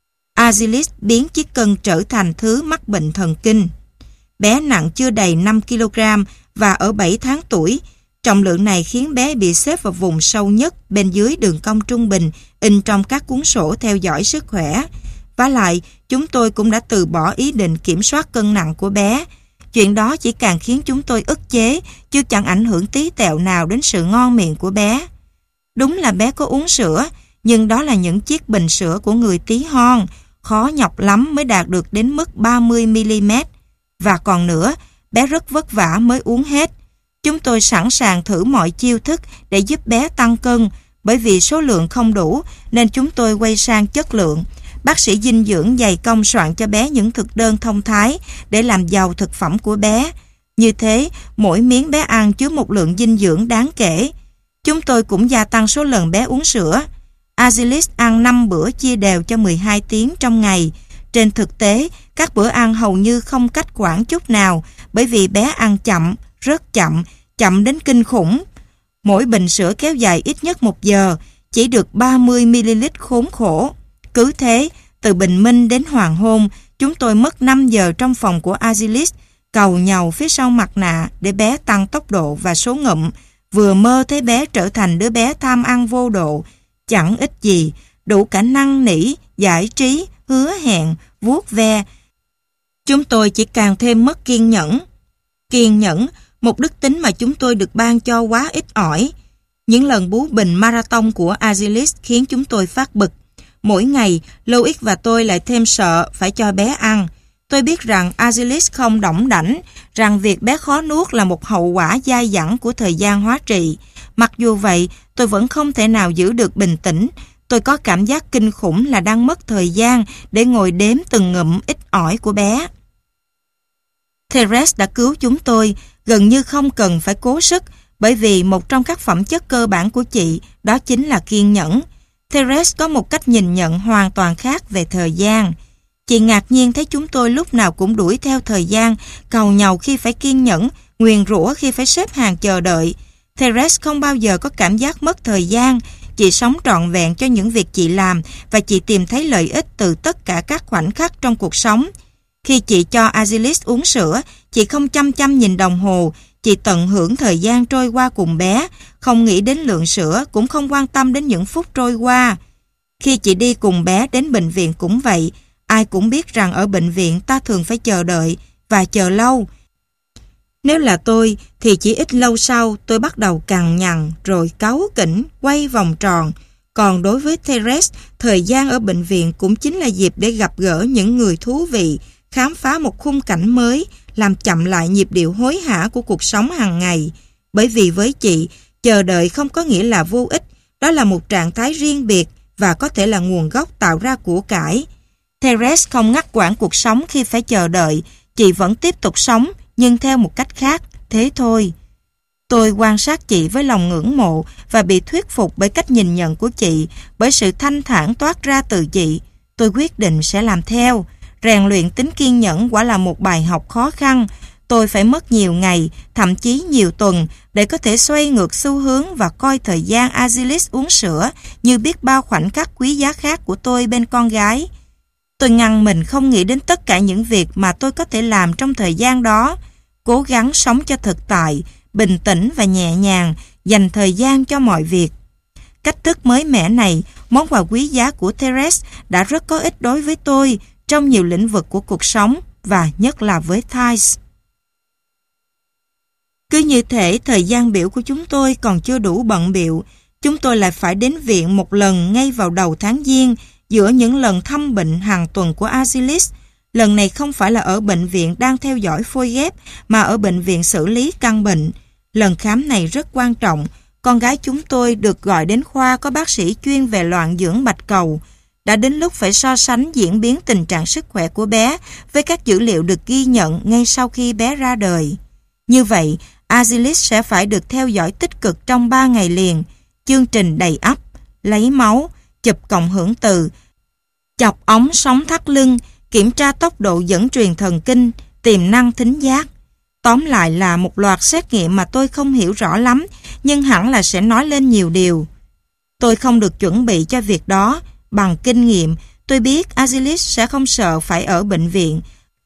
Azilis biến chiếc cân trở thành thứ mắc bệnh thần kinh. Bé nặng chưa đầy năm ki lô gam và ở bảy tháng tuổi. Trọng lượng này khiến bé bị xếp vào vùng sâu nhất bên dưới đường cong trung bình in trong các cuốn sổ theo dõi sức khỏe. Vả lại, chúng tôi cũng đã từ bỏ ý định kiểm soát cân nặng của bé. Chuyện đó chỉ càng khiến chúng tôi ức chế, chứ chẳng ảnh hưởng tí tẹo nào đến sự ngon miệng của bé. Đúng là bé có uống sữa, nhưng đó là những chiếc bình sữa của người tí hon, khó nhọc lắm mới đạt được đến mức ba mươi mi li mét. Và còn nữa, bé rất vất vả mới uống hết. Chúng tôi sẵn sàng thử mọi chiêu thức để giúp bé tăng cân, bởi vì số lượng không đủ nên chúng tôi quay sang chất lượng. Bác sĩ dinh dưỡng dày công soạn cho bé những thực đơn thông thái để làm giàu thực phẩm của bé. Như thế, mỗi miếng bé ăn chứa một lượng dinh dưỡng đáng kể. Chúng tôi cũng gia tăng số lần bé uống sữa. Azilis ăn năm bữa chia đều cho mười hai tiếng trong ngày. Trên thực tế, các bữa ăn hầu như không cách quản chút nào, bởi vì bé ăn chậm, rất chậm, chậm đến kinh khủng. Mỗi bình sữa kéo dài ít nhất một giờ, chỉ được ba mươi mi li lít khốn khổ. Cứ thế, từ bình minh đến hoàng hôn, chúng tôi mất năm giờ trong phòng của Azilis, cầu nhàu phía sau mặt nạ để bé tăng tốc độ và số ngụm, vừa mơ thấy bé trở thành đứa bé tham ăn vô độ, chẳng ích gì, đủ cả năn nỉ, giải trí, hứa hẹn, vuốt ve. Chúng tôi chỉ càng thêm mất kiên nhẫn. Kiên nhẫn, một đức tính mà chúng tôi được ban cho quá ít ỏi. Những lần bú bình marathon của Azilis khiến chúng tôi phát bực. Mỗi ngày, Louis và tôi lại thêm sợ phải cho bé ăn. Tôi biết rằng Azilis không đỏng đảnh, rằng việc bé khó nuốt là một hậu quả dai dẳng của thời gian hóa trị. Mặc dù vậy, tôi vẫn không thể nào giữ được bình tĩnh. Tôi có cảm giác kinh khủng là đang mất thời gian để ngồi đếm từng ngụm ít ỏi của bé. Therese đã cứu chúng tôi, gần như không cần phải cố sức, bởi vì một trong các phẩm chất cơ bản của chị đó chính là kiên nhẫn. Therese có một cách nhìn nhận hoàn toàn khác về thời gian. Chị ngạc nhiên thấy chúng tôi lúc nào cũng đuổi theo thời gian, cầu nhàu khi phải kiên nhẫn, nguyền rủa khi phải xếp hàng chờ đợi. Therese không bao giờ có cảm giác mất thời gian. Chị sống trọn vẹn cho những việc chị làm và chị tìm thấy lợi ích từ tất cả các khoảnh khắc trong cuộc sống. Khi chị cho Azilis uống sữa, chị không chăm chăm nhìn đồng hồ, chị tận hưởng thời gian trôi qua cùng bé, không nghĩ đến lượng sữa, cũng không quan tâm đến những phút trôi qua. Khi chị đi cùng bé đến bệnh viện cũng vậy, ai cũng biết rằng ở bệnh viện ta thường phải chờ đợi và chờ lâu. Nếu là tôi thì chỉ ít lâu sau tôi bắt đầu cằn nhằn rồi cáu kỉnh, quay vòng tròn. Còn đối với Therese, thời gian ở bệnh viện cũng chính là dịp để gặp gỡ những người thú vị, khám phá một khung cảnh mới, làm chậm lại nhịp điệu hối hả của cuộc sống hàng ngày. Bởi vì với chị, chờ đợi không có nghĩa là vô ích, Đó là một trạng thái riêng biệt và có thể là nguồn gốc tạo ra của cải. Therese không ngắt quãng cuộc sống khi phải chờ đợi. Chị vẫn tiếp tục sống, nhưng theo một cách khác, thế thôi. Tôi quan sát chị với lòng ngưỡng mộ và bị thuyết phục bởi cách nhìn nhận của chị, bởi sự thanh thản toát ra từ chị. Tôi quyết định sẽ làm theo. Rèn luyện tính kiên nhẫn quả là một bài học khó khăn. Tôi phải mất nhiều ngày, thậm chí nhiều tuần để có thể xoay ngược xu hướng và coi thời gian Azilis uống sữa như biết bao khoảnh khắc quý giá khác của tôi bên con gái. Tôi ngăn mình không nghĩ đến tất cả những việc mà tôi có thể làm trong thời gian đó. Cố gắng sống cho thực tại, bình tĩnh và nhẹ nhàng, dành thời gian cho mọi việc. Cách thức mới mẻ này, món quà quý giá của Therese đã rất có ích đối với tôi trong nhiều lĩnh vực của cuộc sống và nhất là với Thais. Cứ như thể thời gian biểu của chúng tôi còn chưa đủ bận bịu, chúng tôi lại phải đến viện một lần ngay vào đầu tháng Giêng giữa những lần thăm bệnh hàng tuần của Azilis. Lần này không phải là ở bệnh viện đang theo dõi phôi ghép mà ở bệnh viện xử lý căn bệnh. Lần khám này rất quan trọng. Con gái chúng tôi được gọi đến khoa có bác sĩ chuyên về loạn dưỡng bạch cầu. Đã đến lúc phải so sánh diễn biến tình trạng sức khỏe của bé với các dữ liệu được ghi nhận ngay sau khi bé ra đời. Như vậy, Azilis sẽ phải được theo dõi tích cực trong ba ngày liền. Chương trình đầy ắp, lấy máu, chụp cộng hưởng từ, chọc ống sóng thắt lưng, kiểm tra tốc độ dẫn truyền thần kinh, tiềm năng thính giác. Tóm lại là một loạt xét nghiệm mà tôi không hiểu rõ lắm, nhưng hẳn là sẽ nói lên nhiều điều. Tôi không được chuẩn bị cho việc đó. Bằng kinh nghiệm, tôi biết Azilis sẽ không sợ phải ở bệnh viện.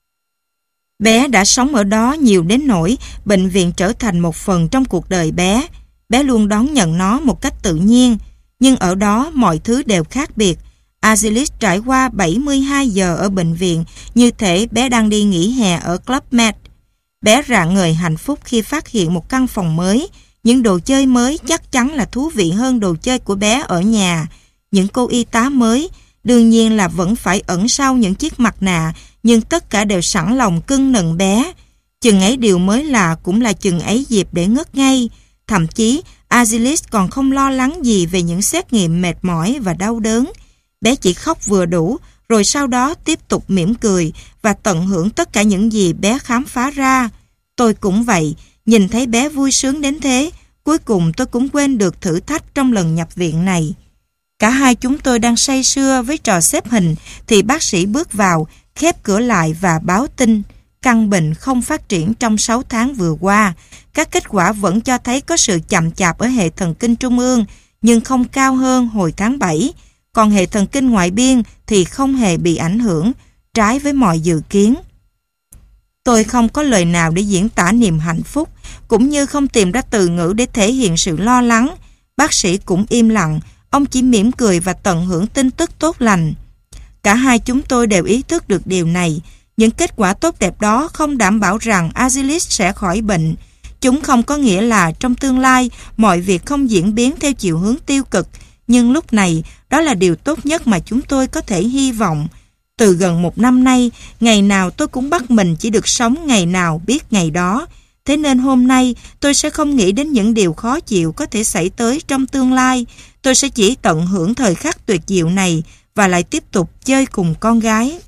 Bé đã sống ở đó nhiều đến nỗi bệnh viện trở thành một phần trong cuộc đời bé. Bé luôn đón nhận nó một cách tự nhiên, nhưng ở đó mọi thứ đều khác biệt. Azilis trải qua bảy mươi hai giờ ở bệnh viện như thể bé đang đi nghỉ hè ở Club Med. Bé rạng ngời hạnh phúc khi phát hiện một căn phòng mới. Những đồ chơi mới chắc chắn là thú vị hơn đồ chơi của bé ở nhà. Những cô y tá mới, đương nhiên là vẫn phải ẩn sau những chiếc mặt nạ, nhưng tất cả đều sẵn lòng cưng nựng bé. Chừng ấy điều mới lạ cũng là chừng ấy dịp để ngất ngay. Thậm chí, Azilis còn không lo lắng gì về những xét nghiệm mệt mỏi và đau đớn. Bé chỉ khóc vừa đủ, rồi sau đó tiếp tục mỉm cười và tận hưởng tất cả những gì bé khám phá ra. Tôi cũng vậy, nhìn thấy bé vui sướng đến thế, cuối cùng tôi cũng quên được thử thách trong lần nhập viện này. Cả hai chúng tôi đang say sưa với trò xếp hình thì bác sĩ bước vào, khép cửa lại và báo tin. Căn bệnh không phát triển trong sáu tháng vừa qua. Các kết quả vẫn cho thấy có sự chậm chạp ở hệ thần kinh trung ương, nhưng không cao hơn hồi tháng bảy. Còn hệ thần kinh ngoại biên thì không hề bị ảnh hưởng, trái với mọi dự kiến. Tôi không có lời nào để diễn tả niềm hạnh phúc, cũng như không tìm ra từ ngữ để thể hiện sự lo lắng. Bác sĩ cũng im lặng, ông chỉ mỉm cười và tận hưởng tin tức tốt lành. Cả hai chúng tôi đều ý thức được điều này. Những kết quả tốt đẹp đó không đảm bảo rằng Azilis sẽ khỏi bệnh. Chúng không có nghĩa là trong tương lai mọi việc không diễn biến theo chiều hướng tiêu cực, nhưng lúc này đó là điều tốt nhất mà chúng tôi có thể hy vọng. Từ gần một năm nay, ngày nào tôi cũng bắt mình chỉ được sống ngày nào biết ngày đó. Thế nên hôm nay tôi sẽ không nghĩ đến những điều khó chịu có thể xảy tới trong tương lai. Tôi sẽ chỉ tận hưởng thời khắc tuyệt diệu này và lại tiếp tục chơi cùng con gái.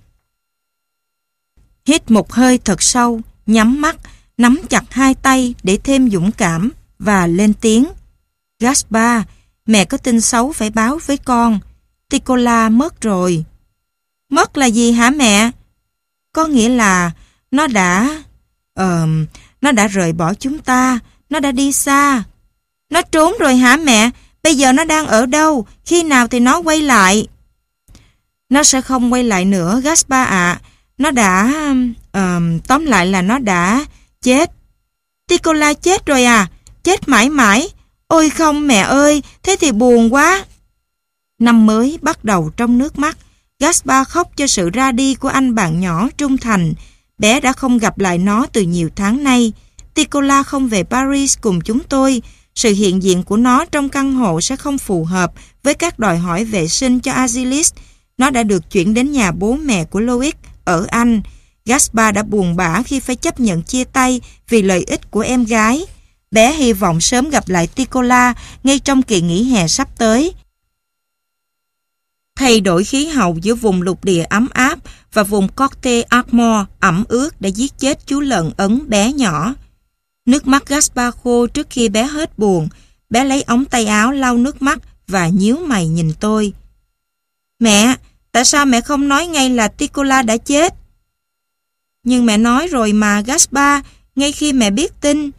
Hít một hơi thật sâu, nhắm mắt, nắm chặt hai tay để thêm dũng cảm và lên tiếng. Gaspar, mẹ có tin xấu phải báo với con. Ticola mất rồi. Mất là gì hả mẹ? Có nghĩa là nó đã... Ờ... Uh, nó đã rời bỏ chúng ta. Nó đã đi xa. Nó trốn rồi hả mẹ? Bây giờ nó đang ở đâu? Khi nào thì nó quay lại? Nó sẽ không quay lại nữa, Gaspar ạ. À. Nó đã... Uh, tóm lại là nó đã... chết. Ticola chết rồi à? Chết mãi mãi? Ôi không mẹ ơi, thế thì buồn quá. Năm mới bắt đầu trong nước mắt. Gaspar khóc cho sự ra đi của anh bạn nhỏ trung thành. Bé đã không gặp lại nó từ nhiều tháng nay. Ticola không về Paris cùng chúng tôi. Sự hiện diện của nó trong căn hộ sẽ không phù hợp với các đòi hỏi vệ sinh cho Azilis. Nó đã được chuyển đến nhà bố mẹ của Loïc ở Anh. Gaspar đã buồn bã khi phải chấp nhận chia tay vì lợi ích của em gái. Bé hy vọng sớm gặp lại Ticola ngay trong kỳ nghỉ hè sắp tới. Thay đổi khí hậu giữa vùng lục địa ấm áp và vùng Corte Armor ẩm ướt đã giết chết chú lợn Ấn bé nhỏ. Nước mắt Gaspar khô trước khi bé hết buồn. Bé lấy ống tay áo lau nước mắt và nhíu mày nhìn tôi. Mẹ, tại sao mẹ không nói ngay là Ticola đã chết? Nhưng mẹ nói rồi mà Gaspar, ngay khi mẹ biết tin.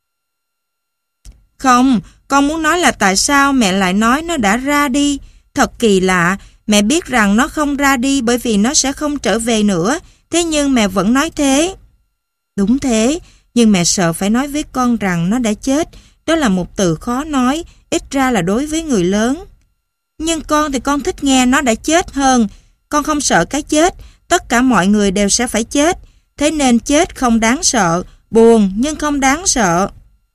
Không, con muốn nói là tại sao mẹ lại nói nó đã ra đi. Thật kỳ lạ, mẹ biết rằng nó không ra đi bởi vì nó sẽ không trở về nữa. Thế nhưng mẹ vẫn nói thế. Đúng thế, nhưng mẹ sợ phải nói với con rằng nó đã chết. Đó là một từ khó nói, ít ra là đối với người lớn. Nhưng con thì con thích nghe nó đã chết hơn. Con không sợ cái chết, tất cả mọi người đều sẽ phải chết. Thế nên chết không đáng sợ, buồn nhưng không đáng sợ.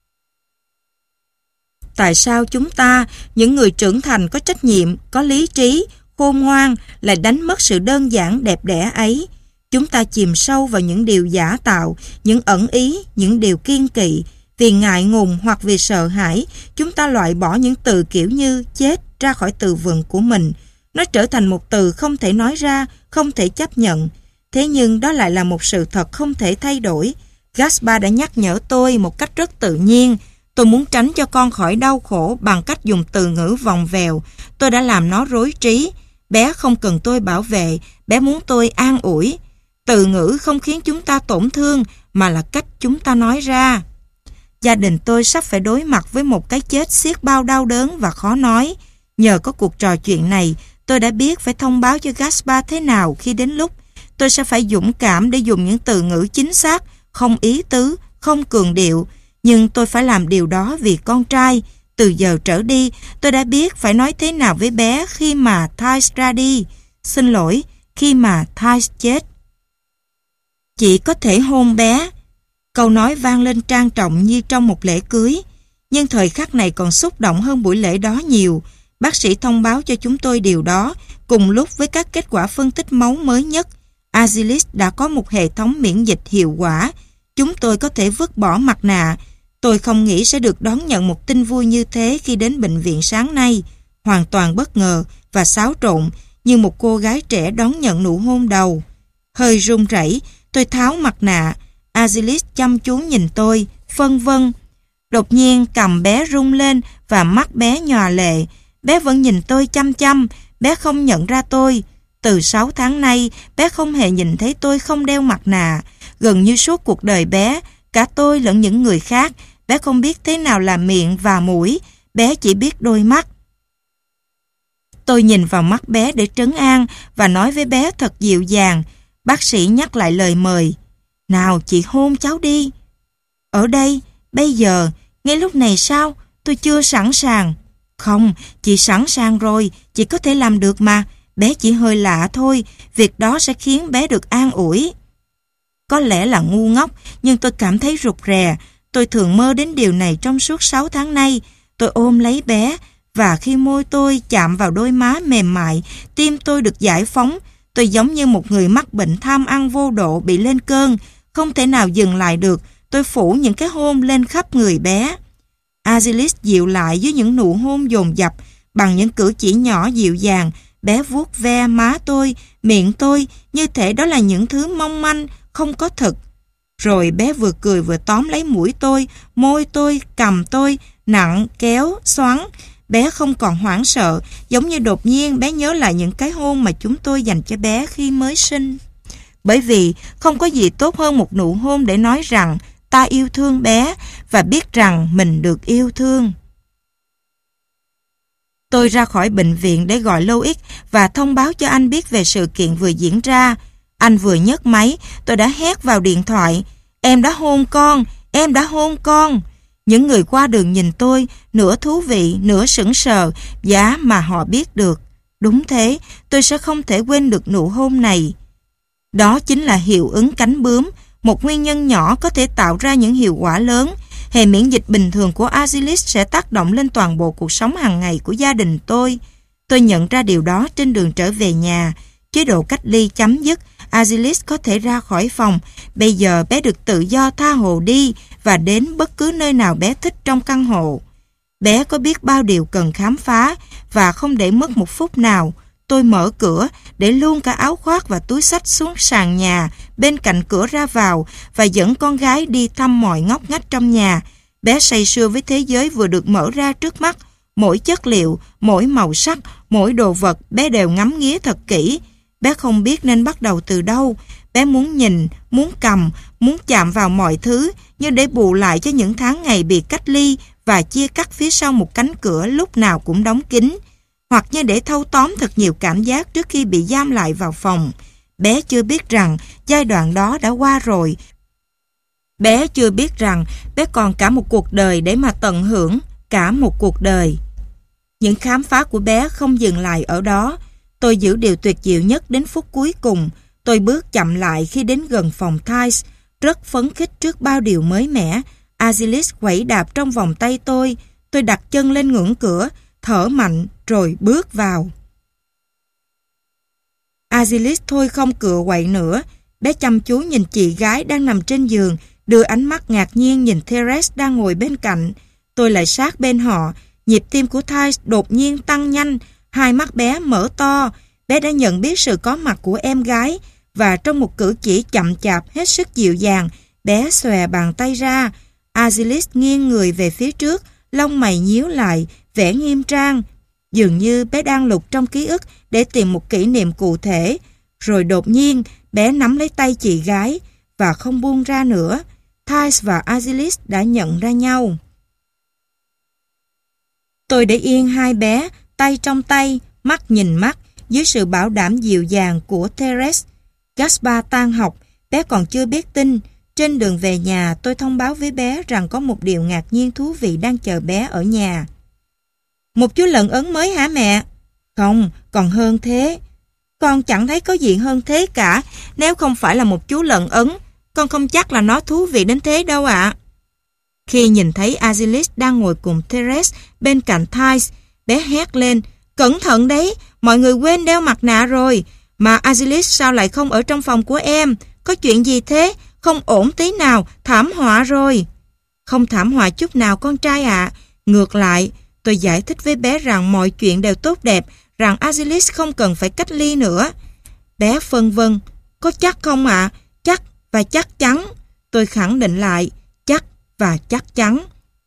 Tại sao chúng ta, những người trưởng thành có trách nhiệm, có lý trí, khôn ngoan, lại đánh mất sự đơn giản đẹp đẽ ấy? Chúng ta chìm sâu vào những điều giả tạo, những ẩn ý, những điều kiêng kỵ. Vì ngại ngùng hoặc vì sợ hãi, chúng ta loại bỏ những từ kiểu như chết ra khỏi từ vựng của mình. Nó trở thành một từ không thể nói ra, không thể chấp nhận. Thế nhưng đó lại là một sự thật không thể thay đổi. Gaspar đã nhắc nhở tôi một cách rất tự nhiên. Tôi muốn tránh cho con khỏi đau khổ bằng cách dùng từ ngữ vòng vèo. Tôi đã làm nó rối trí. Bé không cần tôi bảo vệ, bé muốn tôi an ủi. Từ ngữ không khiến chúng ta tổn thương, mà là cách chúng ta nói ra. Gia đình tôi sắp phải đối mặt với một cái chết xiết bao đau đớn và khó nói. Nhờ có cuộc trò chuyện này, tôi đã biết phải thông báo cho Gaspar thế nào khi đến lúc. Tôi sẽ phải dũng cảm để dùng những từ ngữ chính xác, không ý tứ, không cường điệu. Nhưng tôi phải làm điều đó vì con trai. Từ giờ trở đi, tôi đã biết phải nói thế nào với bé khi mà Thais ra đi. Xin lỗi, khi mà Thais chết. Chị có thể hôn bé. Câu nói vang lên trang trọng như trong một lễ cưới. Nhưng thời khắc này còn xúc động hơn buổi lễ đó nhiều. Bác sĩ thông báo cho chúng tôi điều đó, cùng lúc với các kết quả phân tích máu mới nhất. Agilis đã có một hệ thống miễn dịch hiệu quả. Chúng tôi có thể vứt bỏ mặt nạ. Tôi không nghĩ sẽ được đón nhận một tin vui như thế khi đến bệnh viện sáng nay. Hoàn toàn bất ngờ và xáo trộn, như một cô gái trẻ đón nhận nụ hôn đầu. Hơi run rẩy, tôi tháo mặt nạ. Agilis chăm chú nhìn tôi, phân vân. Đột nhiên cầm bé rung lên và mắt bé nhòa lệ. Bé vẫn nhìn tôi chăm chăm, bé không nhận ra tôi. Từ sáu tháng nay, bé không hề nhìn thấy tôi không đeo mặt nạ. Gần như suốt cuộc đời bé, cả tôi lẫn những người khác, bé không biết thế nào là miệng và mũi, bé chỉ biết đôi mắt. Tôi nhìn vào mắt bé để trấn an và nói với bé thật dịu dàng. Bác sĩ nhắc lại lời mời. Nào chị hôn cháu đi. Ở đây, bây giờ, ngay lúc này sao? Tôi chưa sẵn sàng. Không, chị sẵn sàng rồi, chị có thể làm được mà. Bé chỉ hơi lạ thôi, việc đó sẽ khiến bé được an ủi. Có lẽ là ngu ngốc, nhưng tôi cảm thấy rụt rè. Tôi thường mơ đến điều này trong suốt sáu tháng nay. Tôi ôm lấy bé, và khi môi tôi chạm vào đôi má mềm mại, tim tôi được giải phóng. Tôi giống như một người mắc bệnh tham ăn vô độ bị lên cơn, không thể nào dừng lại được. Tôi phủ những cái hôn lên khắp người bé. Agilis dịu lại dưới những nụ hôn dồn dập, bằng những cử chỉ nhỏ dịu dàng. Bé vuốt ve má tôi, miệng tôi, như thể đó là những thứ mong manh, không có thực. Rồi bé vừa cười vừa tóm lấy mũi tôi, môi tôi, cằm tôi, nặng, kéo, xoắn. Bé không còn hoảng sợ, giống như đột nhiên bé nhớ lại những cái hôn mà chúng tôi dành cho bé khi mới sinh. Bởi vì không có gì tốt hơn một nụ hôn để nói rằng ta yêu thương bé và biết rằng mình được yêu thương. Tôi ra khỏi bệnh viện để gọi Loïc và thông báo cho anh biết về sự kiện vừa diễn ra. Anh vừa nhấc máy, tôi đã hét vào điện thoại. Em đã hôn con, em đã hôn con. Những người qua đường nhìn tôi, nửa thú vị, nửa sững sờ, giá mà họ biết được. Đúng thế, tôi sẽ không thể quên được nụ hôn này. Đó chính là hiệu ứng cánh bướm, một nguyên nhân nhỏ có thể tạo ra những hiệu quả lớn. Hệ miễn dịch bình thường của Agilis sẽ tác động lên toàn bộ cuộc sống hàng ngày của gia đình tôi. Tôi nhận ra điều đó trên đường trở về nhà. Chế độ cách ly chấm dứt, Azilis có thể ra khỏi phòng. Bây giờ bé được tự do tha hồ đi và đến bất cứ nơi nào bé thích trong căn hộ. Bé có biết bao điều cần khám phá và không để mất một phút nào. Tôi mở cửa, để luôn cả áo khoác và túi xách xuống sàn nhà bên cạnh cửa ra vào và dẫn con gái đi thăm mọi ngóc ngách trong nhà. Bé say sưa với thế giới vừa được mở ra trước mắt. Mỗi chất liệu, mỗi màu sắc, mỗi đồ vật bé đều ngắm nghía thật kỹ. Bé không biết nên bắt đầu từ đâu. Bé muốn nhìn, muốn cầm, muốn chạm vào mọi thứ như để bù lại cho những tháng ngày bị cách ly và chia cắt phía sau một cánh cửa lúc nào cũng đóng kín, hoặc như để thâu tóm thật nhiều cảm giác trước khi bị giam lại vào phòng. Bé chưa biết rằng giai đoạn đó đã qua rồi. Bé chưa biết rằng bé còn cả một cuộc đời để mà tận hưởng, cả một cuộc đời. Những khám phá của bé không dừng lại ở đó. Tôi giữ điều tuyệt diệu nhất đến phút cuối cùng. Tôi bước chậm lại khi đến gần phòng Thais, rất phấn khích trước bao điều mới mẻ. Azilis quẩy đạp trong vòng tay tôi. Tôi đặt chân lên ngưỡng cửa, thở mạnh rồi bước vào. Azilis thôi không cựa quậy nữa. Bé chăm chú nhìn chị gái đang nằm trên giường, đưa ánh mắt ngạc nhiên nhìn Therese đang ngồi bên cạnh. Tôi lại sát bên họ. Nhịp tim của Thais đột nhiên tăng nhanh, hai mắt bé mở to. Bé đã nhận biết sự có mặt của em gái và trong một cử chỉ chậm chạp hết sức dịu dàng, bé xòe bàn tay ra. Azilis nghiêng người về phía trước, lông mày nhíu lại, vẻ nghiêm trang. Dường như bé đang lục trong ký ức để tìm một kỷ niệm cụ thể. Rồi đột nhiên, bé nắm lấy tay chị gái và không buông ra nữa. Thais và Azilis đã nhận ra nhau. Tôi để yên hai bé, tay trong tay, mắt nhìn mắt, dưới sự bảo đảm dịu dàng của Therese. Gaspar tan học, bé còn chưa biết tin. Trên đường về nhà, tôi thông báo với bé rằng có một điều ngạc nhiên thú vị đang chờ bé ở nhà. Một chú lợn ấn mới hả mẹ? Không, còn hơn thế. Con chẳng thấy có gì hơn thế cả. Nếu không phải là một chú lợn ấn, con không chắc là nó thú vị đến thế đâu ạ. Khi nhìn thấy Azilis đang ngồi cùng Therese bên cạnh Thais, bé hét lên, cẩn thận đấy, mọi người quên đeo mặt nạ rồi. Mà Azilis sao lại không ở trong phòng của em? Có chuyện gì thế? Không ổn tí nào, thảm họa rồi. Không thảm họa chút nào con trai ạ. Ngược lại, tôi giải thích với bé rằng mọi chuyện đều tốt đẹp, rằng Azilis không cần phải cách ly nữa. Bé phân vân, có chắc không ạ? Chắc và chắc chắn. Tôi khẳng định lại, chắc và chắc chắn.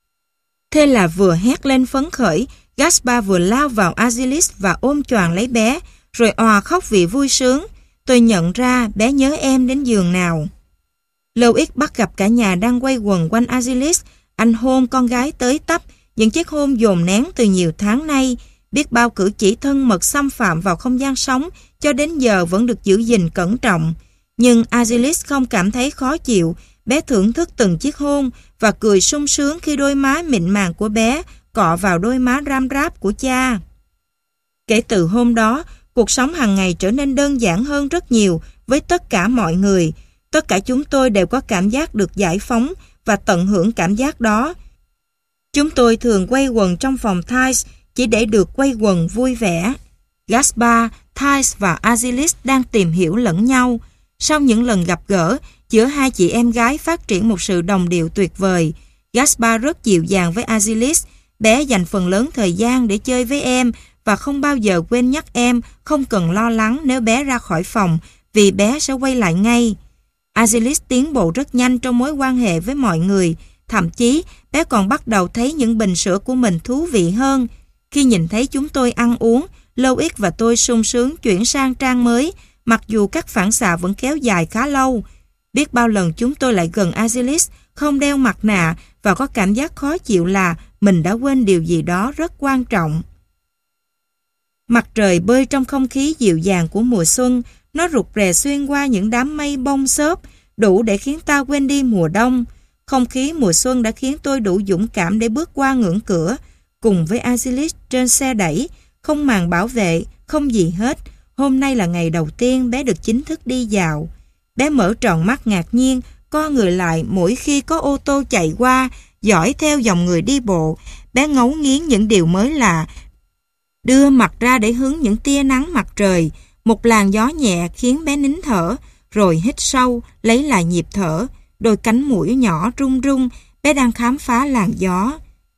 Thế là vừa hét lên phấn khởi, Gaspar vừa lao vào Azilis và ôm choàng lấy bé, rồi òa khóc vì vui sướng. Tôi nhận ra bé nhớ em đến giường nào. Louis bắt gặp cả nhà đang quay quần quanh Azilis. Anh hôn con gái tới tấp, những chiếc hôn dồn nén từ nhiều tháng nay. Biết bao cử chỉ thân mật xâm phạm vào không gian sống cho đến giờ vẫn được giữ gìn cẩn trọng. Nhưng Azilis không cảm thấy khó chịu. Bé thưởng thức từng chiếc hôn và cười sung sướng khi đôi má mịn màng của bé cọ vào đôi má ram ráp của cha. Kể từ hôm đó, cuộc sống hàng ngày trở nên đơn giản hơn rất nhiều với tất cả mọi người. Tất cả chúng tôi đều có cảm giác được giải phóng và tận hưởng cảm giác đó. Chúng tôi thường quay quần trong phòng Thais chỉ để được quay quần vui vẻ. Gaspar, Thais và Azilis đang tìm hiểu lẫn nhau. Sau những lần gặp gỡ, giữa hai chị em gái phát triển một sự đồng điệu tuyệt vời. Gaspar rất dịu dàng với Azilis. Bé dành phần lớn thời gian để chơi với em và không bao giờ quên nhắc em không cần lo lắng nếu bé ra khỏi phòng vì bé sẽ quay lại ngay. Azilis tiến bộ rất nhanh trong mối quan hệ với mọi người. Thậm chí, bé còn bắt đầu thấy những bình sữa của mình thú vị hơn. Khi nhìn thấy chúng tôi ăn uống, Louis và tôi sung sướng chuyển sang trang mới, mặc dù các phản xạ vẫn kéo dài khá lâu. Biết bao lần chúng tôi lại gần Azilis, không đeo mặt nạ và có cảm giác khó chịu là mình đã quên điều gì đó rất quan trọng. Mặt trời bơi trong không khí dịu dàng của mùa xuân, nó rụt rè xuyên qua những đám mây bông xốp, đủ để khiến ta quên đi mùa đông. Không khí mùa xuân đã khiến tôi đủ dũng cảm để bước qua ngưỡng cửa, cùng với Azilis trên xe đẩy, không màn bảo vệ, không gì hết. Hôm nay là ngày đầu tiên bé được chính thức đi dạo. Bé mở tròn mắt ngạc nhiên, co người lại mỗi khi có ô tô chạy qua, dõi theo dòng người đi bộ. Bé ngấu nghiến những điều mới lạ, đưa mặt ra để hứng những tia nắng mặt trời. Một làn gió nhẹ khiến bé nín thở. rồi hít sâu, lấy lại nhịp thở. Đôi cánh mũi nhỏ rung rung, bé đang khám phá làn gió.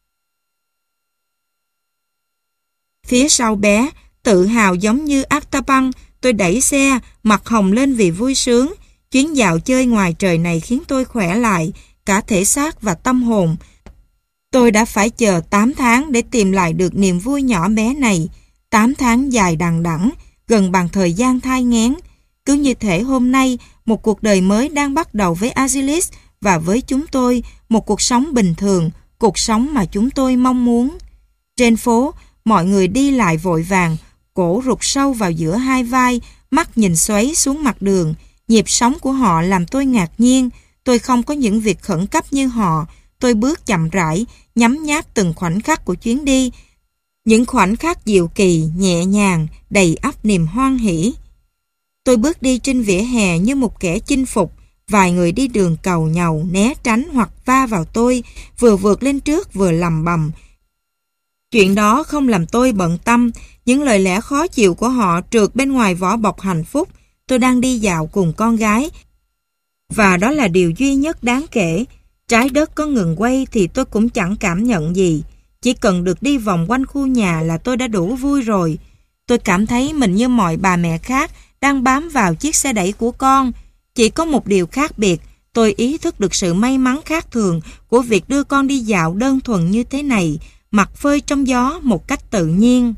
Phía sau bé, tự hào giống như Artaban, tôi đẩy xe, mặt hồng lên vì vui sướng. Chuyến dạo chơi ngoài trời này khiến tôi khỏe lại, cả thể xác và tâm hồn. Tôi đã phải chờ tám tháng để tìm lại được niềm vui nhỏ bé này. tám tháng dài đằng đẵng, gần bằng thời gian thai nghén. Cứ như thể hôm nay, một cuộc đời mới đang bắt đầu với Azilis và với chúng tôi, một cuộc sống bình thường, cuộc sống mà chúng tôi mong muốn. Trên phố, mọi người đi lại vội vàng, cổ rụt sâu vào giữa hai vai, mắt nhìn xoáy xuống mặt đường. Nhịp sống của họ làm tôi ngạc nhiên. Tôi không có những việc khẩn cấp như họ. Tôi bước chậm rãi, nhấm nháp từng khoảnh khắc của chuyến đi. Những khoảnh khắc diệu kỳ, nhẹ nhàng, đầy ắp niềm hoan hỷ. Tôi bước đi trên vỉa hè như một kẻ chinh phục. Vài người đi đường cầu nhàu, né tránh hoặc va vào tôi, vừa vượt lên trước vừa lầm bầm. Chuyện đó không làm tôi bận tâm. Những lời lẽ khó chịu của họ trượt bên ngoài vỏ bọc hạnh phúc. Tôi đang đi dạo cùng con gái. Và đó là điều duy nhất đáng kể. Trái đất có ngừng quay thì tôi cũng chẳng cảm nhận gì. Chỉ cần được đi vòng quanh khu nhà là tôi đã đủ vui rồi. Tôi cảm thấy mình như mọi bà mẹ khác đang bám vào chiếc xe đẩy của con. Chỉ có một điều khác biệt, tôi ý thức được sự may mắn khác thường của việc đưa con đi dạo đơn thuần như thế này, mặt phơi trong gió một cách tự nhiên.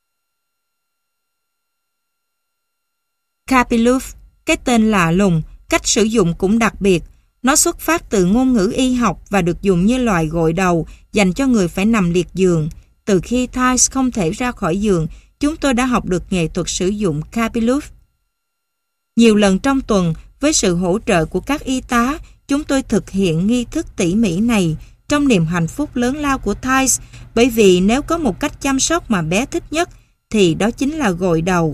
Kapilov, cái tên lạ lùng, cách sử dụng cũng đặc biệt. Nó xuất phát từ ngôn ngữ y học và được dùng như loại gội đầu dành cho người phải nằm liệt giường. Từ khi Thais không thể ra khỏi giường, chúng tôi đã học được nghệ thuật sử dụng Kapilov. Nhiều lần trong tuần, với sự hỗ trợ của các y tá, chúng tôi thực hiện nghi thức tỉ mỉ này trong niềm hạnh phúc lớn lao của Thais, bởi vì nếu có một cách chăm sóc mà bé thích nhất, thì đó chính là gội đầu.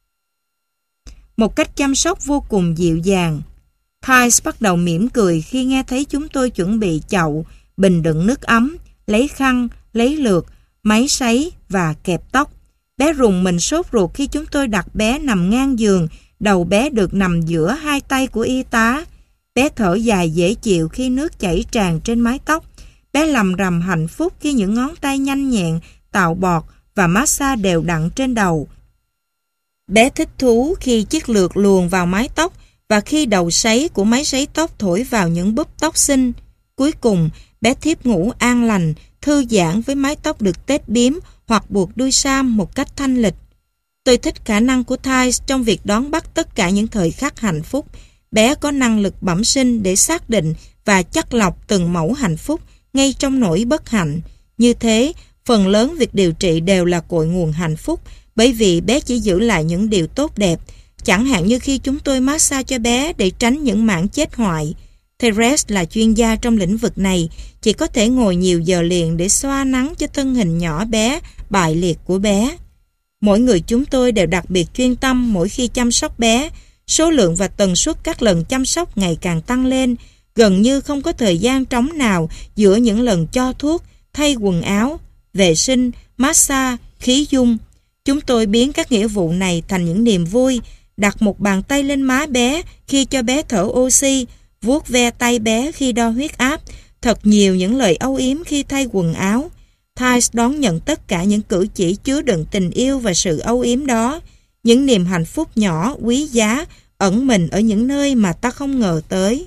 Một cách chăm sóc vô cùng dịu dàng. Thais bắt đầu mỉm cười khi nghe thấy chúng tôi chuẩn bị chậu, bình đựng nước ấm, lấy khăn, lấy lược, máy sấy và kẹp tóc. Bé rùng mình sốt ruột khi chúng tôi đặt bé nằm ngang giường, đầu bé được nằm giữa hai tay của y tá. Bé thở dài dễ chịu khi nước chảy tràn trên mái tóc. Bé lầm rầm hạnh phúc khi những ngón tay nhanh nhẹn tạo bọt và massage đều đặn trên đầu. Bé thích thú khi chiếc lược luồn vào mái tóc và khi đầu sấy của máy sấy tóc thổi vào những búp tóc xinh. Cuối cùng, bé thiếp ngủ an lành, thư giãn với mái tóc được tết bím hoặc buộc đuôi sam một cách thanh lịch. Tôi thích khả năng của Thais trong việc đón bắt tất cả những thời khắc hạnh phúc. Bé có năng lực bẩm sinh để xác định và chắt lọc từng mẫu hạnh phúc ngay trong nỗi bất hạnh. Như thế, phần lớn việc điều trị đều là cội nguồn hạnh phúc, bởi vì bé chỉ giữ lại những điều tốt đẹp, chẳng hạn như khi chúng tôi massage cho bé để tránh những mảng chết hoại. Therese là chuyên gia trong lĩnh vực này, chỉ có thể ngồi nhiều giờ liền để xoa nắng cho thân hình nhỏ bé, bại liệt của bé. Mỗi người chúng tôi đều đặc biệt chuyên tâm mỗi khi chăm sóc bé. Số lượng và tần suất các lần chăm sóc ngày càng tăng lên, gần như không có thời gian trống nào giữa những lần cho thuốc, thay quần áo, vệ sinh, massage, khí dung. Chúng tôi biến các nghĩa vụ này thành những niềm vui, đặt một bàn tay lên má bé khi cho bé thở oxy, vuốt ve tay bé khi đo huyết áp, thật nhiều những lời âu yếm khi thay quần áo. Thais đón nhận tất cả những cử chỉ chứa đựng tình yêu và sự âu yếm đó, những niềm hạnh phúc nhỏ, quý giá, ẩn mình ở những nơi mà ta không ngờ tới.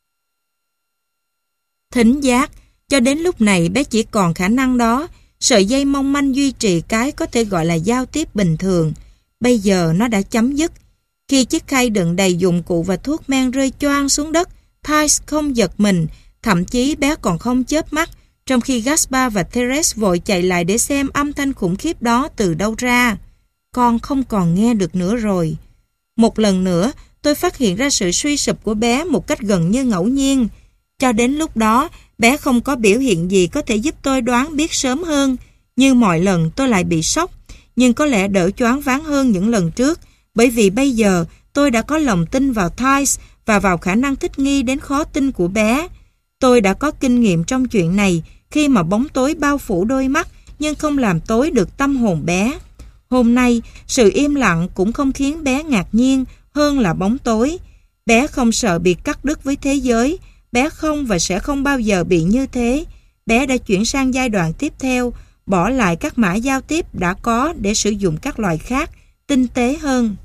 Thính giác, cho đến lúc này bé chỉ còn khả năng đó, sợi dây mong manh duy trì cái có thể gọi là giao tiếp bình thường. Bây giờ nó đã chấm dứt. Khi chiếc khay đựng đầy dụng cụ và thuốc men rơi choang xuống đất, Thais không giật mình, thậm chí bé còn không chớp mắt, trong khi Gaspar và Therese vội chạy lại để xem âm thanh khủng khiếp đó từ đâu ra. Con không còn nghe được nữa rồi. Một lần nữa, tôi phát hiện ra sự suy sụp của bé một cách gần như ngẫu nhiên. Cho đến lúc đó, bé không có biểu hiện gì có thể giúp tôi đoán biết sớm hơn. Như mọi lần tôi lại bị sốc, nhưng có lẽ đỡ choáng váng hơn những lần trước, bởi vì bây giờ tôi đã có lòng tin vào Thais và vào khả năng thích nghi đến khó tin của bé. Tôi đã có kinh nghiệm trong chuyện này khi mà bóng tối bao phủ đôi mắt nhưng không làm tối được tâm hồn bé. Hôm nay, sự im lặng cũng không khiến bé ngạc nhiên hơn là bóng tối. Bé không sợ bị cắt đứt với thế giới. Bé không và sẽ không bao giờ bị như thế. Bé đã chuyển sang giai đoạn tiếp theo, bỏ lại các mã giao tiếp đã có để sử dụng các loại khác, tinh tế hơn.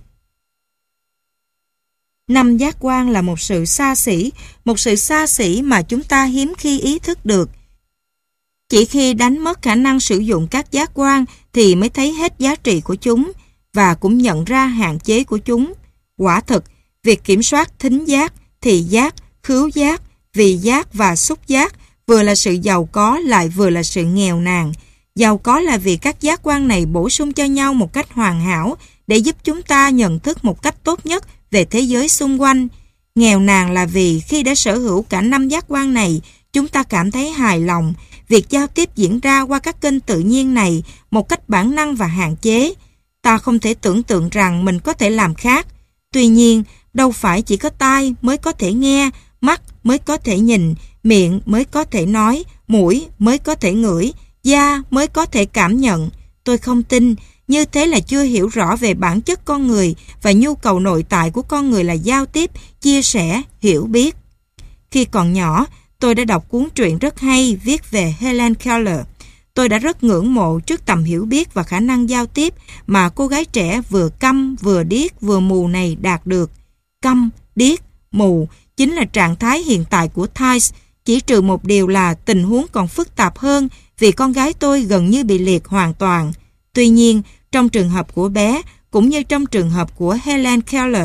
Năm giác quan là một sự xa xỉ, một sự xa xỉ mà chúng ta hiếm khi ý thức được. Chỉ khi đánh mất khả năng sử dụng các giác quan thì mới thấy hết giá trị của chúng và cũng nhận ra hạn chế của chúng. Quả thực, việc kiểm soát thính giác, thị giác, khứu giác, vị giác và xúc giác vừa là sự giàu có lại vừa là sự nghèo nàn. Giàu có là vì các giác quan này bổ sung cho nhau một cách hoàn hảo để giúp chúng ta nhận thức một cách tốt nhất về thế giới xung quanh. Nghèo nàn là vì khi đã sở hữu cả năm giác quan này, chúng ta cảm thấy hài lòng. Việc giao tiếp diễn ra qua các kênh tự nhiên này một cách bản năng và hạn chế. Ta không thể tưởng tượng rằng mình có thể làm khác. Tuy nhiên, đâu phải chỉ có tai mới có thể nghe, mắt mới có thể nhìn, miệng mới có thể nói, mũi mới có thể ngửi, da mới có thể cảm nhận. Tôi không tin, như thế là chưa hiểu rõ về bản chất con người và nhu cầu nội tại của con người là giao tiếp, chia sẻ, hiểu biết. Khi còn nhỏ, tôi đã đọc cuốn truyện rất hay viết về Helen Keller. Tôi đã rất ngưỡng mộ trước tầm hiểu biết và khả năng giao tiếp mà cô gái trẻ vừa câm, vừa điếc, vừa mù này đạt được. Câm, điếc, mù chính là trạng thái hiện tại của Thais, chỉ trừ một điều là tình huống còn phức tạp hơn vì con gái tôi gần như bị liệt hoàn toàn. Tuy nhiên, trong trường hợp của bé, cũng như trong trường hợp của Helen Keller,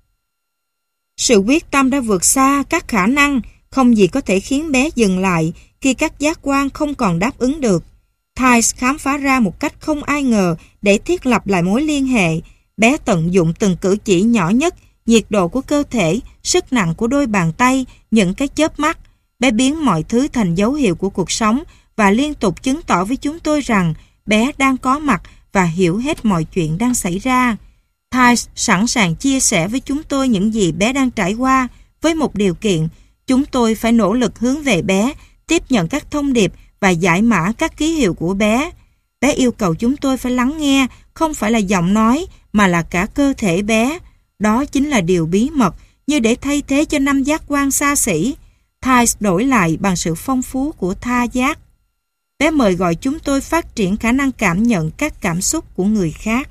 sự quyết tâm đã vượt xa các khả năng, không gì có thể khiến bé dừng lại khi các giác quan không còn đáp ứng được. Thais khám phá ra một cách không ai ngờ để thiết lập lại mối liên hệ. Bé tận dụng từng cử chỉ nhỏ nhất, nhiệt độ của cơ thể, sức nặng của đôi bàn tay, những cái chớp mắt. Bé biến mọi thứ thành dấu hiệu của cuộc sống và liên tục chứng tỏ với chúng tôi rằng bé đang có mặt và hiểu hết mọi chuyện đang xảy ra. Thais sẵn sàng chia sẻ với chúng tôi những gì bé đang trải qua với một điều kiện: chúng tôi phải nỗ lực hướng về bé, tiếp nhận các thông điệp và giải mã các ký hiệu của bé. Bé yêu cầu chúng tôi phải lắng nghe, không phải là giọng nói, mà là cả cơ thể bé. Đó chính là điều bí mật, như để thay thế cho năm giác quan xa xỉ. Thais đổi lại bằng sự phong phú của tha giác. Bé mời gọi chúng tôi phát triển khả năng cảm nhận các cảm xúc của người khác.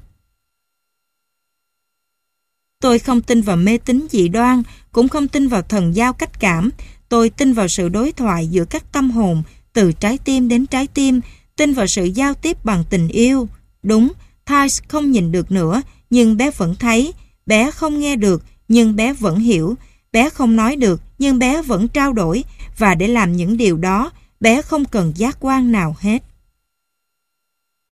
Tôi không tin vào mê tín dị đoan, cũng không tin vào thần giao cách cảm. Tôi tin vào sự đối thoại giữa các tâm hồn, từ trái tim đến trái tim, tin vào sự giao tiếp bằng tình yêu. Đúng, Thais không nhìn được nữa, nhưng bé vẫn thấy. Bé không nghe được, nhưng bé vẫn hiểu. Bé không nói được, nhưng bé vẫn trao đổi. Và để làm những điều đó, bé không cần giác quan nào hết.